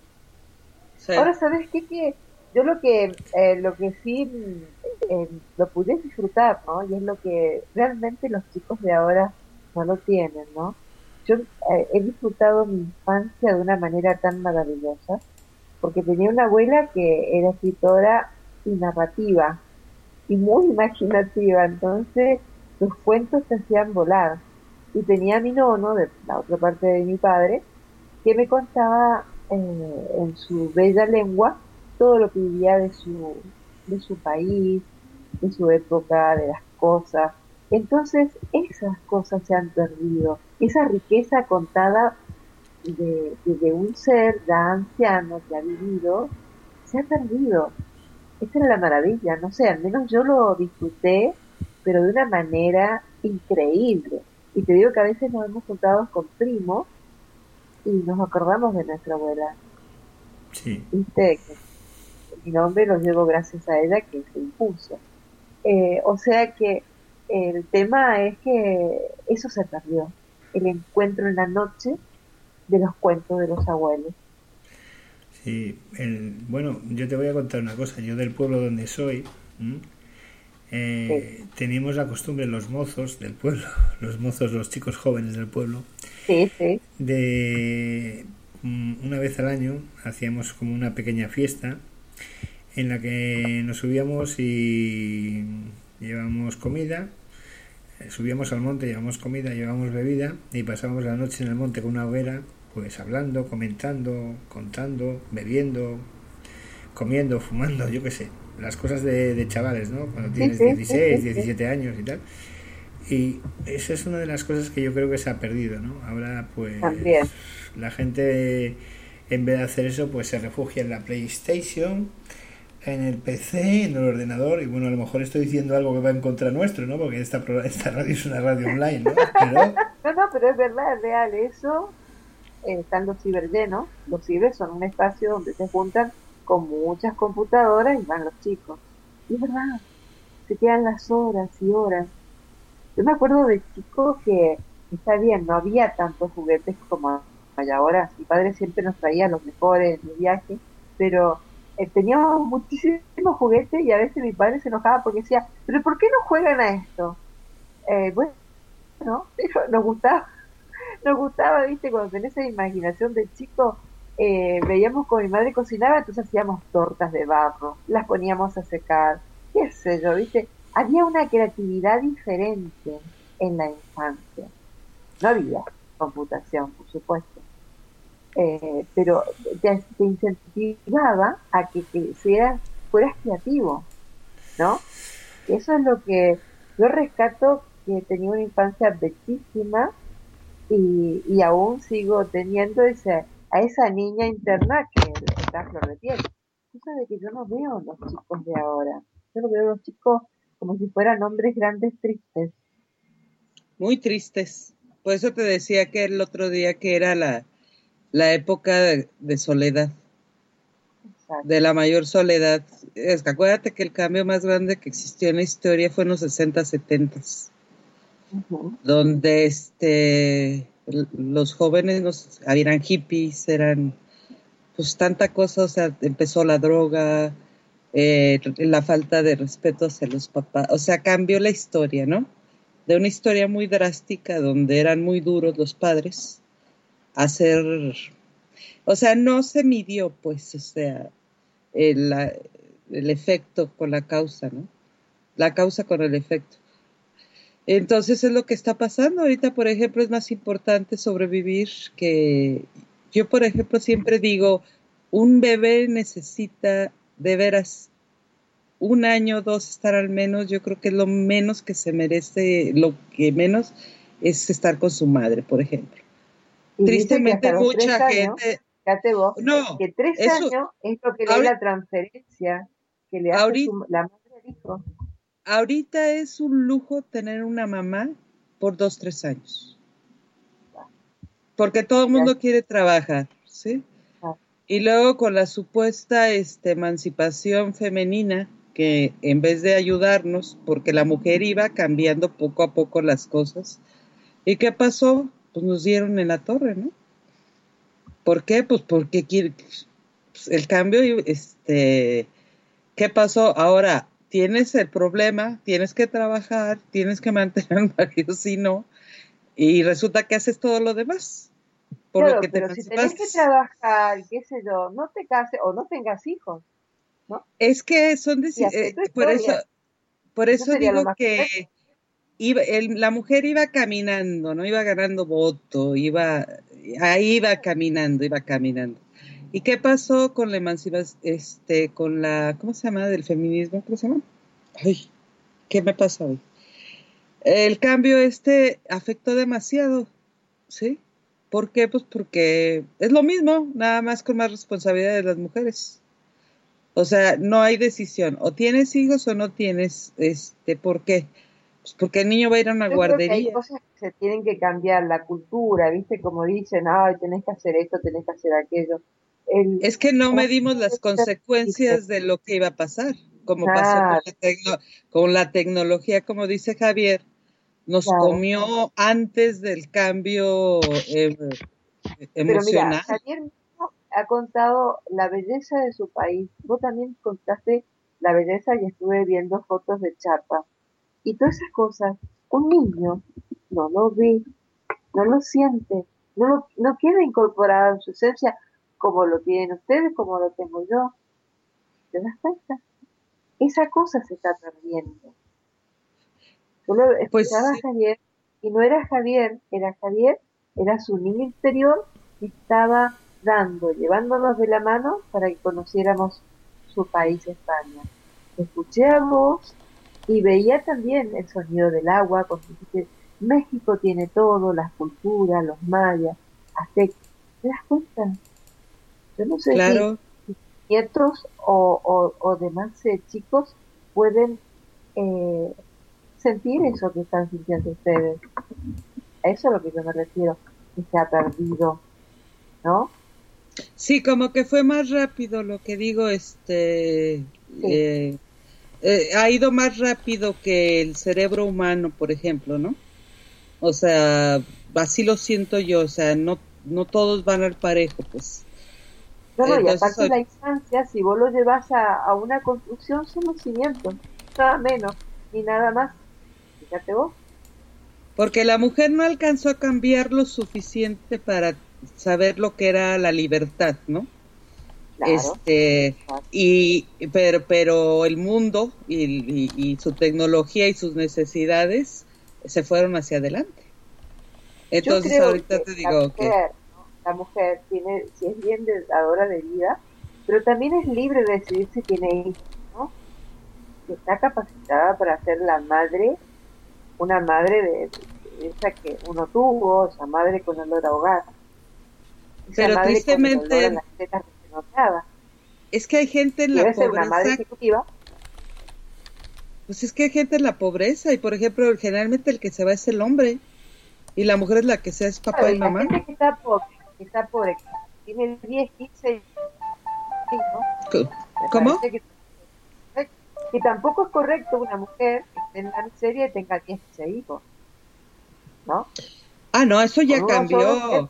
Sí. Ahora, ¿sabes qué? Que yo lo que eh, lo que sí eh, lo pude disfrutar, ¿no? Y es lo que realmente los chicos de ahora no lo tienen, ¿no? Yo eh, he disfrutado mi infancia de una manera tan maravillosa, porque tenía una abuela que era escritora y narrativa, y muy imaginativa, entonces sus cuentos se hacían volar. Y tenía a mi nono, de la otra parte de mi padre, que me contaba eh, en su bella lengua todo lo que vivía de su, de su país, de su época, de las cosas. Entonces, esas cosas se han perdido. Esa riqueza contada de, de, de un ser ya anciano que ha vivido, se ha perdido. Esa era la maravilla, no sé, al menos yo lo disfruté, pero de una manera increíble. Y te digo que a veces nos hemos juntado con primos y nos acordamos de nuestra abuela. Sí. Viste, que mi nombre lo llevo gracias a ella que se impuso. Eh, o sea que el tema es que eso se perdió, el encuentro en la noche de los cuentos de los abuelos. Sí, el, bueno, yo te voy a contar una cosa. Yo del pueblo donde soy, ¿m? Sí, eh, teníamos la costumbre, los mozos del pueblo, los mozos, los chicos jóvenes del pueblo, sí, sí. de mm, una vez al año hacíamos como una pequeña fiesta en la que nos subíamos y llevábamos comida, eh, subíamos al monte, llevábamos comida, llevábamos bebida y pasábamos la noche en el monte con una hoguera, pues hablando, comentando, contando, bebiendo, comiendo, fumando, yo qué sé, las cosas de, de chavales, ¿no? Cuando Sí, tienes sí, sí, dieciséis, sí, sí. diecisiete años y tal. Y esa es una de las cosas que yo creo que se ha perdido, ¿no? Ahora, pues, También. la gente, en vez de hacer eso, pues se refugia en la PlayStation, en el P C, en el ordenador, y bueno, a lo mejor estoy diciendo algo que va en contra nuestro, ¿no? Porque esta, pro- esta radio es una radio online, ¿no? Pero, No, no, pero es verdad, es real. Eso eh, están los ciberllenos. Los ciber son un espacio donde se juntan con muchas computadoras y van los chicos. Y es verdad, se quedan las horas y horas. Yo me acuerdo de chicos que, está bien, no había tantos juguetes como hay ahora. Mi padre siempre nos traía los mejores en el viaje, pero eh, teníamos muchísimos juguetes y a veces mi padre se enojaba porque decía, pero ¿por qué no juegan a esto? Eh, bueno, pero nos gustaba, nos gustaba, viste, cuando tenés esa imaginación de chico, eh, veíamos como mi madre cocinaba, entonces hacíamos tortas de barro, las poníamos a secar, qué sé yo, viste, había una creatividad diferente en la infancia. No había computación, por supuesto, eh, pero te, te incentivaba a que, que seas, fueras creativo, ¿no? Eso es lo que yo rescato, que tenía una infancia bellísima y, y aún sigo teniendo ese, a esa niña interna que está a flor de piel. Cosa de que yo no veo los chicos de ahora. Yo no veo los chicos como si fueran hombres grandes tristes. Muy tristes. Por eso te decía que el otro día que era la, la época de, de soledad, Exacto. de la mayor soledad. Es que acuérdate que el cambio más grande que existió en la historia fue en los sesenta, setenta, Ujú. donde este los jóvenes nos, eran hippies, eran pues tanta cosa, o sea, empezó la droga, eh, la falta de respeto hacia los papás, o sea, cambió la historia, ¿no? De una historia muy drástica donde eran muy duros los padres, a ser, o sea, no se midió, pues, o sea, el, la- el efecto con la causa, ¿no? La causa con el efecto. Entonces es lo que está pasando ahorita, por ejemplo, es más importante sobrevivir que yo, por ejemplo, siempre digo, un bebé necesita de veras un año, dos estar al menos, yo creo que es lo menos que se merece, lo que menos es estar con su madre, por ejemplo. Y dice que hasta Tristemente los tres mucha años, gente, fíjate vos, no, que tres eso, años es lo que le es ahorita, la transferencia que le hace ahorita, su, la madre al hijo. ahorita es un lujo tener una mamá por dos, tres años, porque todo el Ya, mundo quiere trabajar, ¿sí? ya, Y luego con la supuesta este, emancipación femenina, que en vez de ayudarnos, porque la mujer iba cambiando poco a poco las cosas, ¿y qué pasó? Pues nos dieron en la torre, ¿no? ¿Por qué? Pues porque quiere, pues el cambio, este, ¿qué pasó? Ahora tienes el problema, tienes que trabajar, tienes que mantener al marido, si no, y resulta que haces todo lo demás. Por claro, lo que te pero si tenés que trabajar, qué sé yo, no te cases o no tengas hijos, ¿no? Es que son deci- eh, por eso, por eso, eso digo que correcto. iba, el, la mujer iba caminando, no iba ganando voto, iba, ahí iba caminando, iba caminando. ¿Y qué pasó con la emancipación, este, con la, ¿cómo se llama? Del feminismo, ¿cómo se llama? Ay, ¿qué me pasa hoy? El cambio este afectó demasiado, ¿sí? ¿Por qué? Pues porque es lo mismo, nada más con más responsabilidad de las mujeres. O sea, no hay decisión, o tienes hijos o no tienes, este, ¿por qué? Pues porque el niño va a ir a una Yo guardería. Creo que hay cosas que se tienen que cambiar, la cultura, ¿viste? Como dicen, ay, tenés que hacer esto, tenés que hacer aquello. El, es que no medimos las consecuencias de lo que iba a pasar, como ah, pasó con la, tecno, con la tecnología, como dice Javier, nos claro. comió antes del cambio eh, emocional. Pero mira, Javier mismo ha contado la belleza de su país. Vos también contaste la belleza y estuve viendo fotos de Chiapas. Y todas esas cosas, un niño no lo ve, no lo siente, no, lo, no queda incorporado en su esencia como lo tienen ustedes, como lo tengo yo. ¿Te das cuenta? Esa cosa se está perdiendo. Yo lo escuchaba pues, a Javier, y no era Javier, era Javier, era su niño interior que estaba dando, llevándonos de la mano para que conociéramos su país, España. Escuché a vos y veía también el sonido del agua, porque dijiste, México tiene todo, las culturas, los mayas, aztecas. ¿Te das cuenta? Yo no sé claro. si nietos o, o, o demás eh, chicos pueden eh, sentir eso que están sintiendo ustedes. A eso es a lo que yo me refiero, que se ha perdido, ¿no? Sí, como que fue más rápido lo que digo, este... Sí. Eh, eh, ha ido más rápido que el cerebro humano, por ejemplo, ¿no? O sea, así lo siento yo, o sea, no no todos van al parejo, pues. No, no, Entonces, y aparte de la instancia, si vos lo llevas a, a una construcción, son los cimientos, nada menos, ni nada más. Fíjate vos. Porque la mujer no alcanzó a cambiar lo suficiente para saber lo que era la libertad, ¿no? Claro. Este, y, pero, pero el mundo y, y, y su tecnología y sus necesidades se fueron hacia adelante. Entonces ahorita te digo mujer, que ¿no? La mujer tiene, si es bien dadora de vida, pero también es libre de decidir si tiene hijos, ¿no? Que está capacitada para ser la madre, una madre de, de esa que uno tuvo, esa madre con olor a hogar. Esa pero madre tristemente con olor a las tetas recién es que hay gente en la Debe pobreza. Ser una madre ejecutiva. Pues es que hay gente en la pobreza y, por ejemplo, generalmente el que se va es el hombre. Y la mujer es la que sea es papá claro, y mamá. La gente que está pobre, que está pobre, que tiene diez, quince hijos. ¿Cómo? Que, que tampoco es correcto una mujer que esté en la miseria y tenga diez, quince hijos. ¿No? Ah, no, eso ya Con cambió.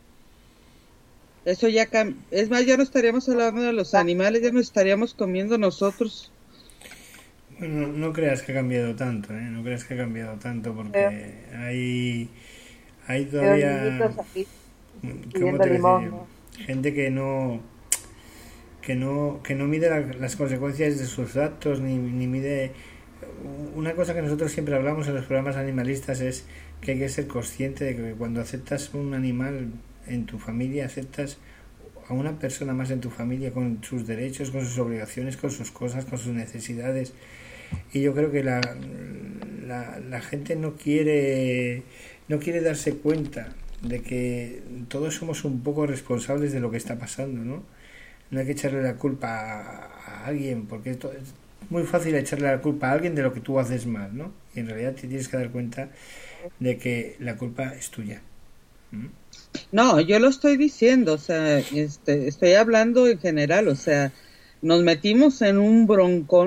Eso ya cambió. Es más, ya no estaríamos hablando de los animales, ya nos estaríamos comiendo nosotros. Bueno, no creas que ha cambiado tanto, ¿eh? No creas que ha cambiado tanto porque pero, hay, hay todavía, ¿cómo te decía? Gente que no, que no, que no mide la, las consecuencias de sus actos ni, ni mide. Una cosa que nosotros siempre hablamos en los programas animalistas es que hay que ser consciente de que cuando aceptas un animal en tu familia, aceptas a una persona más en tu familia con sus derechos, con sus obligaciones, con sus cosas, con sus necesidades. Y yo creo que la, la, la gente no quiere no quiere darse cuenta de que todos somos un poco responsables de lo que está pasando, ¿no? No hay que echarle la culpa a, a alguien, porque esto es muy fácil echarle la culpa a alguien de lo que tú haces mal, ¿no? Y en realidad te tienes que dar cuenta de que la culpa es tuya. ¿Mm? No, yo lo estoy diciendo, o sea, este, estoy hablando en general, o sea, nos metimos en un broncón,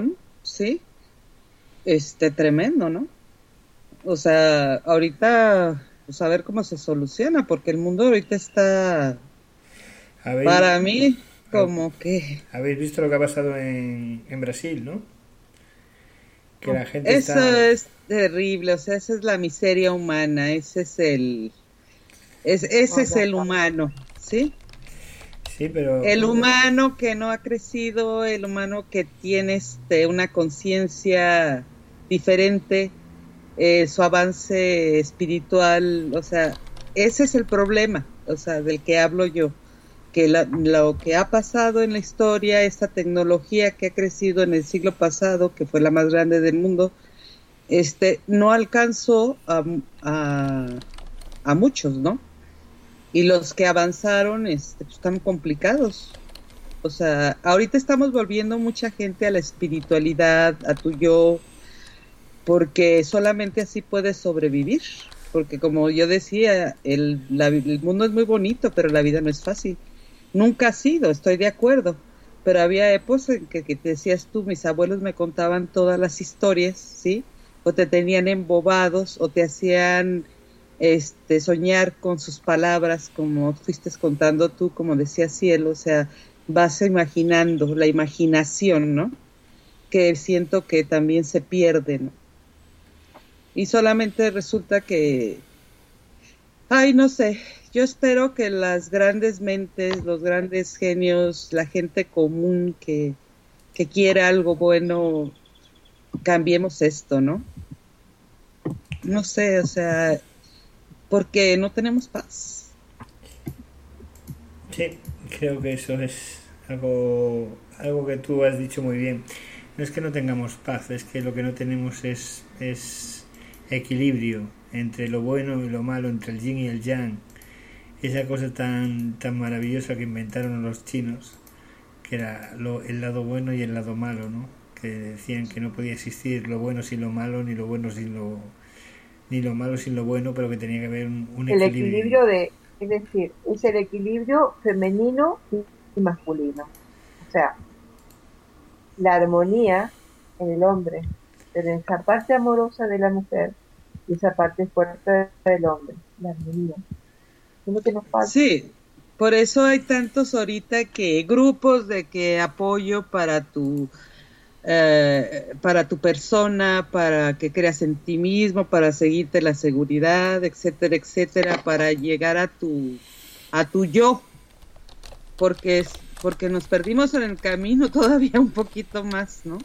¿sí? Este, tremendo, ¿no? O sea, ahorita, pues a ver cómo se soluciona, porque el mundo ahorita está, ¿Habéis, para mí, como que... habéis visto lo que ha pasado en, en Brasil, ¿no? Que la gente Eso está... es terrible, o sea, esa es la miseria humana, ese es el, es, ese No, es ya el está. humano, ¿sí? Sí, pero... El humano que no ha crecido, el humano que tiene este, una conciencia diferente, eh, su avance espiritual, o sea, ese es el problema, o sea, del que hablo yo, que la, lo que ha pasado en la historia, esta tecnología que ha crecido en el siglo pasado, que fue la más grande del mundo, este, no alcanzó a, a, a muchos, ¿no? Y los que avanzaron este, pues, están complicados. O sea, ahorita estamos volviendo mucha gente a la espiritualidad, a tu yo, porque solamente así puedes sobrevivir. Porque como yo decía, el, la, el mundo es muy bonito, pero la vida no es fácil. Nunca ha sido, estoy de acuerdo. Pero había épocas en que, que te decías tú, mis abuelos me contaban todas las historias, ¿sí? O te tenían embobados, o te hacían este soñar con sus palabras, como fuiste contando tú, como decía Cielo, o sea, vas imaginando, la imaginación, ¿no? Que siento que también se pierde, ¿no? Y solamente resulta que, ay, no sé, yo espero que las grandes mentes, los grandes genios, la gente común que, que quiera algo bueno, cambiemos esto, ¿no? No sé, o sea, porque no tenemos paz. Sí, creo que eso es algo, algo que tú has dicho muy bien. No es que no tengamos paz, es que lo que no tenemos es, es equilibrio entre lo bueno y lo malo, entre el yin y el yang. Esa cosa tan, tan maravillosa que inventaron los chinos, que era lo, el lado bueno y el lado malo, ¿no? Que decían que no podía existir lo bueno sin lo malo, ni lo bueno sin lo, ni lo malo sin lo bueno, pero que tenía que haber un, un El equilibrio. equilibrio de, es decir, es el equilibrio femenino y masculino. O sea, la armonía en el hombre, pero en esa parte amorosa de la mujer y esa parte fuerte del hombre, la armonía. Es lo que nos falta. Sí, por eso hay tantos ahorita que grupos de que apoyo para tu eh, para tu persona, para que creas en ti mismo, para seguirte la seguridad, etcétera, etcétera, para llegar a tu a tu yo, porque es porque nos perdimos en el camino todavía un poquito más, ¿no?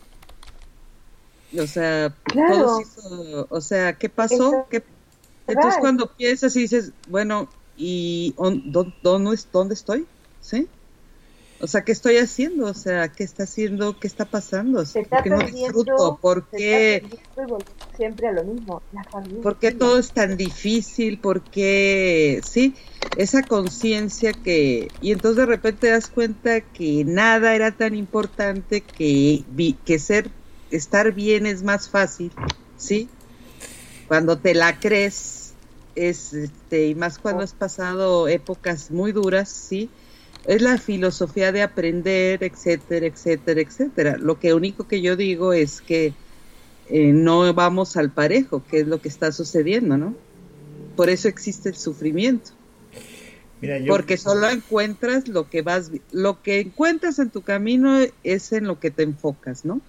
O sea, Claro. todos hizo, o sea, ¿qué pasó? ¿Qué, entonces cuando piensas y dices, bueno, ¿y on, do, dónde, dónde estoy? ¿Sí? O sea, ¿qué estoy haciendo? O sea, ¿qué está haciendo? ¿Qué está pasando? Se está ¿Por qué no perdiendo, disfruto? ¿Por se qué? está perdiendo y volvemos siempre a lo mismo, la familia. ¿Por qué todo es tan difícil? ¿Por qué? Sí, esa conciencia que... Y entonces de repente te das cuenta que nada era tan importante, que, que ser, estar bien es más fácil, ¿sí? Cuando te la crees, es, este, y más cuando has pasado épocas muy duras, ¿sí? Es la filosofía de aprender, etcétera, etcétera, etcétera. Lo que único que yo digo es que eh, no vamos al parejo, que es lo que está sucediendo, ¿no? Por eso existe el sufrimiento. Mira, yo... Porque solo encuentras lo que vas, lo que encuentras en tu camino es en lo que te enfocas, ¿no?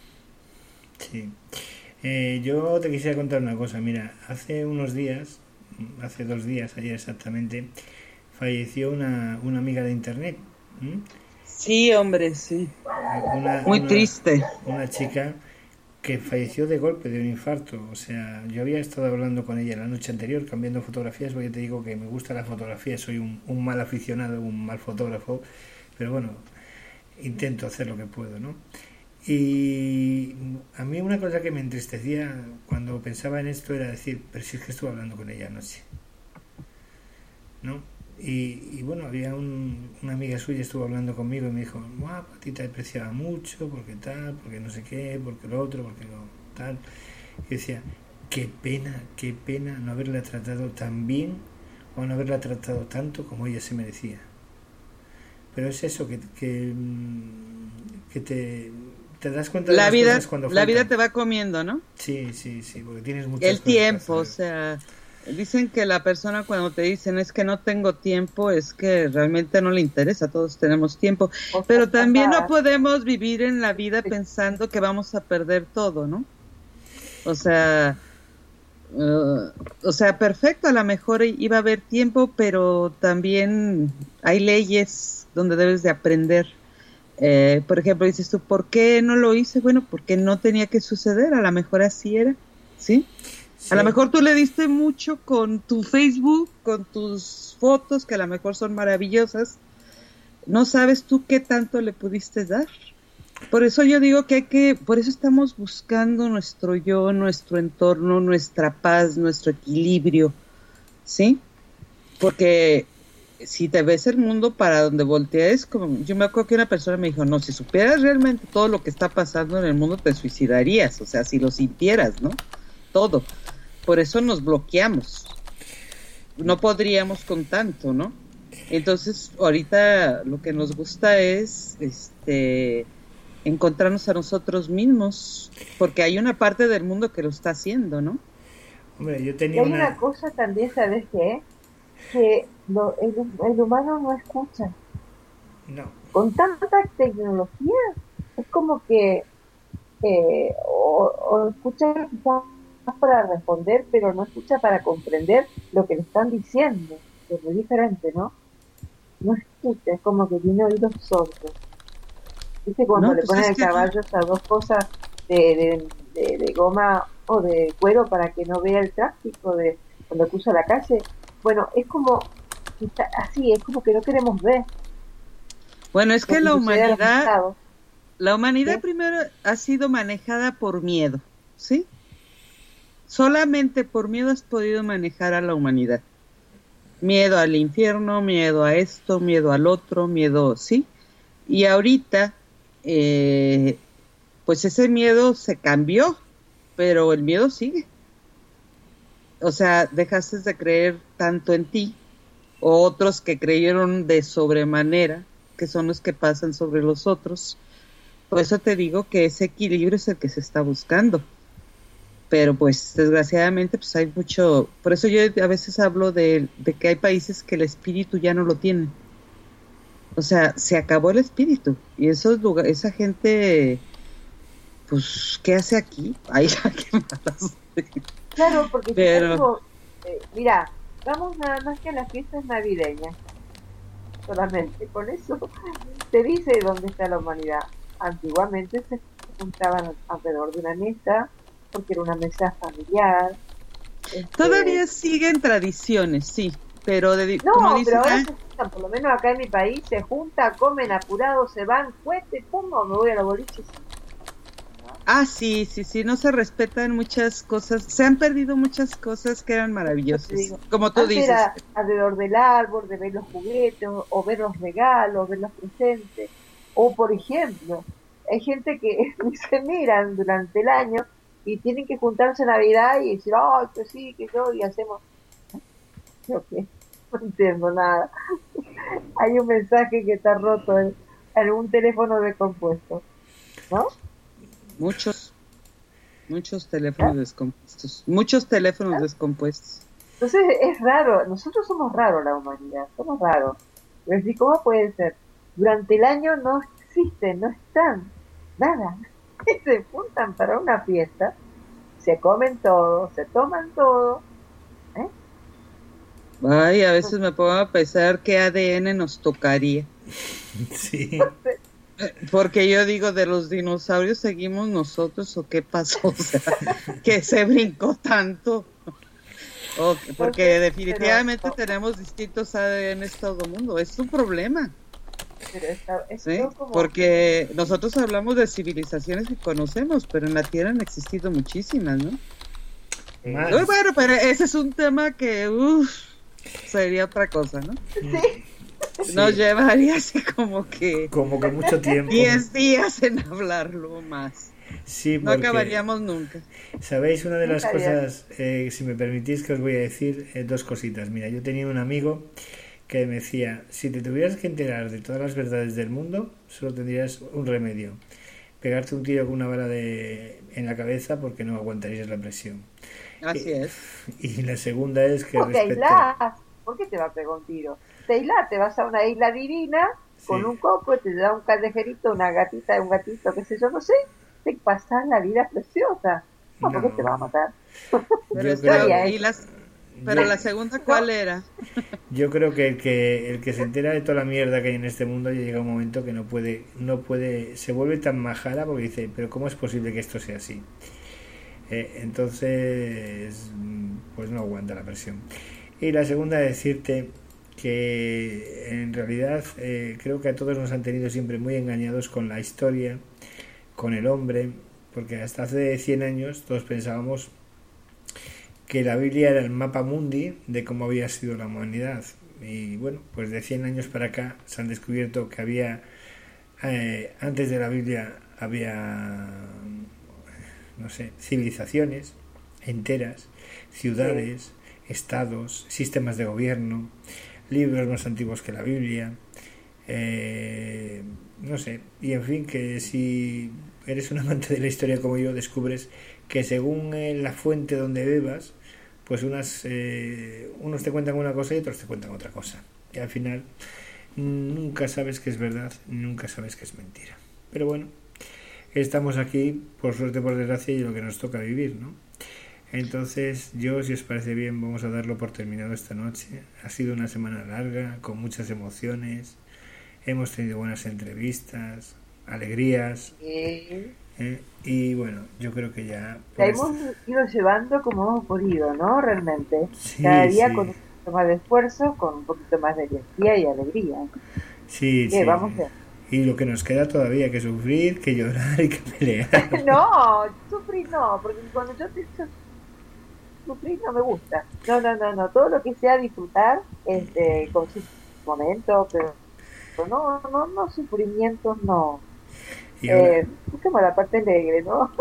Sí. Eh, yo te quisiera contar una cosa. Mira, hace unos días, hace dos días, ayer exactamente, falleció una, una amiga de internet. ¿Mm? Sí, hombre, sí. Una, Muy una, triste. Una chica que falleció de golpe, de un infarto. O sea, yo había estado hablando con ella la noche anterior, cambiando fotografías, porque te digo que me gusta la fotografía, soy un, un mal aficionado, un mal fotógrafo, pero bueno, intento hacer lo que puedo, ¿no? Y a mí una cosa que me entristecía cuando pensaba en esto era decir, pero si es que estuve hablando con ella anoche, ¿no? Y, y bueno, había un, una amiga suya estuvo hablando conmigo y me dijo, guau, a ti te apreciaba mucho, porque tal, porque no sé qué, porque lo otro, porque lo tal. Y decía, qué pena, qué pena no haberla tratado tan bien o no haberla tratado tanto como ella se merecía. Pero es eso, que, que, que te... te das cuenta de La las vida, cosas cuando la vida faltan. te va comiendo, ¿no? Sí, sí, sí, porque tienes muchas El cosas tiempo, o que hacer. sea, dicen que la persona cuando te dicen es que no tengo tiempo, es que realmente no le interesa, todos tenemos tiempo, O pero sea, también no ajá, podemos vivir en la vida pensando que vamos a perder todo, ¿no? O sea, uh, o sea, perfecto, a lo mejor iba a haber tiempo, pero también hay leyes donde debes de aprender. Eh, por ejemplo, dices tú, ¿por qué no lo hice? Bueno, porque no tenía que suceder, a lo mejor así era, ¿sí? A lo Sí, mejor tú le diste mucho con tu Facebook, con tus fotos, que a lo mejor son maravillosas. No sabes tú qué tanto le pudiste dar. Por eso yo digo que hay que, por eso estamos buscando nuestro yo, nuestro entorno, nuestra paz, nuestro equilibrio, ¿sí? Porque si te ves el mundo para donde volteas, como yo me acuerdo que una persona me dijo, no, si supieras realmente todo lo que está pasando en el mundo te suicidarías, o sea, si lo sintieras, ¿no? Todo. Por eso nos bloqueamos. No podríamos con tanto, ¿no? Entonces, ahorita lo que nos gusta es este encontrarnos a nosotros mismos, porque hay una parte del mundo que lo está haciendo, ¿no? hombre, yo y tenía hay una una... cosa también, ¿sabes qué? Que lo, el, el humano no escucha. No, Con tanta tecnología, es como que eh, o, o escucha quizás para responder, pero no escucha para comprender lo que le están diciendo. Es muy diferente, ¿no? No escucha, es como que tiene oídos sordos. ¿Viste cuando No, le pues ponen es al que no. caballo esas dos cosas de, de, de, de goma o de cuero para que no vea el tráfico de cuando cruza la calle? Bueno, es como, está así, es como que no queremos ver Bueno, es lo que que la sucede a los humanidad, estados. la humanidad ¿Sí? primero ha sido manejada por miedo, ¿sí? Solamente por miedo has podido manejar a la humanidad. Miedo al infierno, miedo a esto, miedo al otro, miedo, ¿sí? Y ahorita, eh, pues ese miedo se cambió, pero el miedo sigue. O sea, dejaste de creer tanto en ti, o otros que creyeron de sobremanera, que son los que pasan sobre los otros. Por eso te digo que ese equilibrio es el que se está buscando. Pero pues desgraciadamente pues hay mucho, por eso yo a veces hablo de, de que hay países que el espíritu ya no lo tienen. O sea, se acabó el espíritu y esos lugares, esa gente, pues, ¿qué hace aquí? Ay, qué malas. Claro, porque si Pero, algo, eh, mira, vamos nada más que a las fiestas navideñas, solamente con eso te dice dónde está la humanidad. Antiguamente se juntaban alrededor de una mesa, porque era una mesa familiar. Este, todavía siguen tradiciones, sí, pero de, no, como pero dices, ahora ah, se juntan, por lo menos acá en mi país, se juntan, comen apurados, se van, cuete, pum, me voy a la boliche. ah, sí, sí, sí, no se respetan muchas cosas, se han perdido muchas cosas que eran Te maravillosas, digo, como tú antes dices. era alrededor del árbol, de ver los juguetes, o, o ver los regalos, ver los presentes. O, por ejemplo, hay gente que se miran durante el año y tienen que juntarse en Navidad y decir, ay, que sí, que yo, y hacemos. Yo qué, no entiendo nada. Hay un mensaje que está roto en, en un teléfono descompuesto, ¿no? Muchos, muchos teléfonos ¿Ah? descompuestos, muchos teléfonos ¿Ah? descompuestos. Entonces es raro, nosotros somos raros la humanidad, somos raros. Pero decir, ¿cómo puede ser? Durante el año no existen, no están, nada. Se juntan para una fiesta, se comen todo, se toman todo. ¿Eh? Ay, a veces me pongo a pensar qué A D N nos tocaría. sí. Porque yo digo, de los dinosaurios seguimos nosotros o qué pasó, o sea, que se brincó tanto. O que- porque Entonces, definitivamente pero, tenemos distintos A D N en todo el mundo. Es un problema, pero está, ¿sí? esto como, Porque nosotros hablamos de civilizaciones que conocemos, pero en la Tierra han existido muchísimas, ¿no? Más. Uy, bueno, pero ese es un tema que, uff, sería otra cosa, ¿no? sí, Sí. Nos llevaría así como que Como que mucho tiempo. diez días en hablarlo más. Sí, No porque, acabaríamos nunca. ¿sabéis? Una de las Nunca había- cosas, eh, si me permitís que os voy a decir, eh, dos cositas. Mira, yo tenía un amigo que me decía, si te tuvieras que enterar de todas las verdades del mundo, solo tendrías un remedio. pegarte un tiro con una bala de, en la cabeza porque no aguantarías la presión. Así y, es. Y la segunda es que ¿Por qué respecto... aislás? ¿Por qué te va a pegar un tiro? Te aislás, te vas a una isla divina con Sí. un coco, te da un callejerito, una gatita, un gatito, qué sé yo, no sé, te pasás la vida preciosa. No, ¿por qué No. te va a matar? Pero, Yo espera, creo- y las, pero yo- la segunda, ¿cuál era? Yo creo que el que el que se entera de toda la mierda que hay en este mundo ya llega un momento que no puede, no puede, se vuelve tan majara porque dice, pero ¿cómo es posible que esto sea así? Eh, entonces, mm, pues no aguanta la presión. Y la segunda, decirte que en realidad eh, creo que a todos nos han tenido siempre muy engañados con la historia, con el hombre, porque hasta hace cien años todos pensábamos que la Biblia era el mapa mundi de cómo había sido la humanidad. Y bueno, pues de cien años para acá se han descubierto que había, eh, antes de la Biblia había, no sé, civilizaciones enteras, ciudades, estados, sistemas de gobierno, libros más antiguos que la Biblia, eh, no sé, y en fin, que si eres un amante de la historia como yo, descubres que según eh, la fuente donde bebas, pues unas eh, unos te cuentan una cosa y otros te cuentan otra cosa, y al final nunca sabes que es verdad, nunca sabes que es mentira. Pero bueno, estamos aquí por suerte, por desgracia, y lo que nos toca vivir, ¿no? Entonces yo, si os parece bien, vamos a darlo por terminado esta noche. Ha sido una semana larga, con muchas emociones, hemos tenido buenas entrevistas, alegrías, Eh, ¿eh? Y bueno, yo creo que ya la por hemos esta- ido llevando como hemos podido, ¿no? Realmente. Sí, Cada día sí. con un poquito más de esfuerzo, con un poquito más de energía y alegría. Sí, ¿Qué sí. vamos a hacer? Y lo que nos queda todavía, que sufrir, que llorar y que pelear. No, sufrir no, porque cuando yo te yo- sufrir no me gusta. No, no, no, no. Todo lo que sea disfrutar este, con su momento, pero, pero no, no, no sufrimientos, no. Y ahora, Eh, busquemos la parte alegre, ¿no?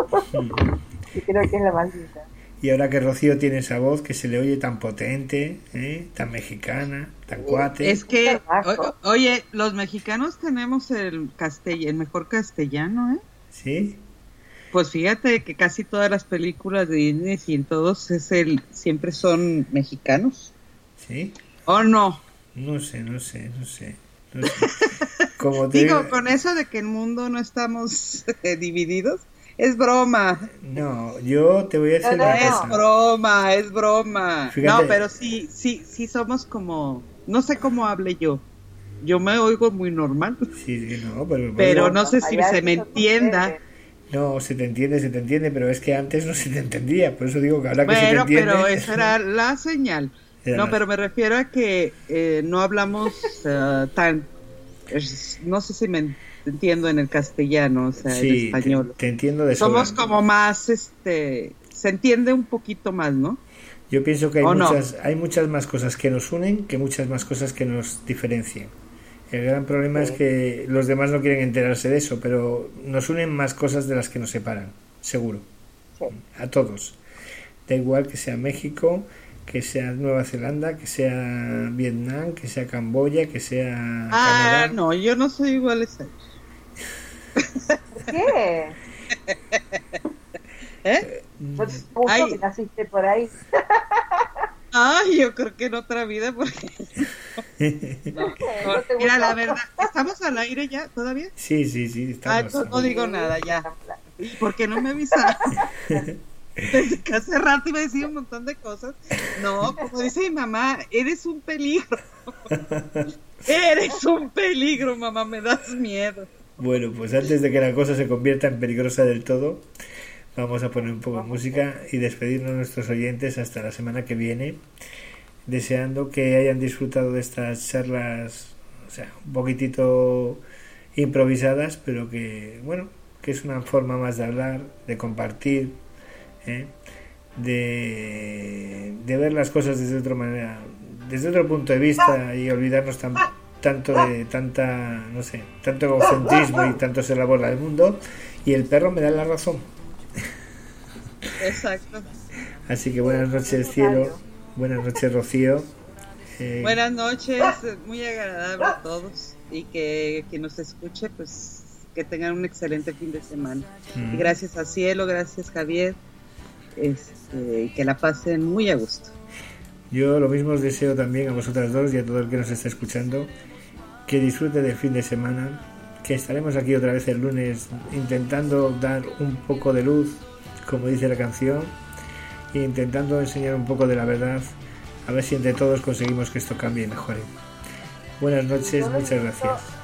Que creo que es la más linda. y ahora que Rocío tiene esa voz que se le oye tan potente, ¿eh? Tan mexicana, tan cuate. Es que, Trabajo. o- oye, los mexicanos tenemos el castell- el mejor castellano, ¿eh? ¿Sí? Pues fíjate que casi todas las películas de Disney y en todos es el, siempre son mexicanos. ¿Sí? ¿O no? No sé, no sé, no sé. No sé. Como te Digo, digo- con eso de que el mundo no estamos eh, divididos, es broma. No, yo te voy a decir No, una no, Es cosa. broma, es broma. Fíjate. No, pero sí, sí, sí somos como, no sé cómo hable yo. Yo me oigo muy normal, Sí, sí, no, pero, pero bueno, no sé si Allá se me son entienda. ustedes. no, se te entiende, se te entiende, pero es que antes no se te entendía, por eso digo que ahora que se te Bueno, entiende. pero esa era la señal. Era No, la- pero me refiero a que eh, no hablamos eh, tan, es- no sé si me entiendo en el castellano, o sea, en Sí, te, español. te entiendo de Somos sobra. como más, este, se entiende un poquito más, ¿no? Yo pienso que hay ¿O no? muchas, hay muchas más cosas que nos unen que muchas más cosas que nos diferencian. El gran problema Sí. es que los demás no quieren enterarse de eso, pero nos unen más cosas de las que nos separan, seguro. Sí. A todos. Da igual que sea México, que sea Nueva Zelanda, que sea Vietnam, que sea Camboya, que sea Ah, Canadá. no, yo no soy igual a ellos. ¿Por qué? ¿Eh? ¿No te gustó Ay. que naciste por ahí? Ay, yo creo que en otra vida, porque ¿No te mira, gustó? la verdad, ¿estamos al aire ya todavía? Sí, sí, sí, Ah, estamos. no, no digo nada, ya. ¿Y por qué no me avisaste? Desde que hace rato iba a decir un montón de cosas. No, como dice mi mamá, eres un peligro. Eres un peligro, mamá, me das miedo. Bueno, pues antes de que la cosa se convierta en peligrosa del todo, vamos a poner un poco de música y despedirnos de nuestros oyentes hasta la semana que viene, deseando que hayan disfrutado de estas charlas, o sea, un poquitito improvisadas, pero que, bueno, que es una forma más de hablar, de compartir, ¿eh? de, de ver las cosas desde otra manera, desde otro punto de vista y olvidarnos tan, tanto de tanta, no sé, tanto egocentrismo y tanto ser la bola del mundo. Y el perro me da la razón. Exacto. Así que buenas noches, cielo. Buenas noches, Rocío. Eh, Buenas noches, muy agradable a todos. Y que quien nos escuche, pues que tengan un excelente fin de semana. Mm. Y gracias a Cielo, gracias Javier, este, y que la pasen muy a gusto. Yo lo mismo os deseo también a vosotras dos y a todo el que nos está escuchando, que disfrute del fin de semana, que estaremos aquí otra vez el lunes intentando dar un poco de luz, como dice la canción, e intentando enseñar un poco de la verdad, a ver si entre todos conseguimos que esto cambie y mejore. Buenas noches, muchas gracias.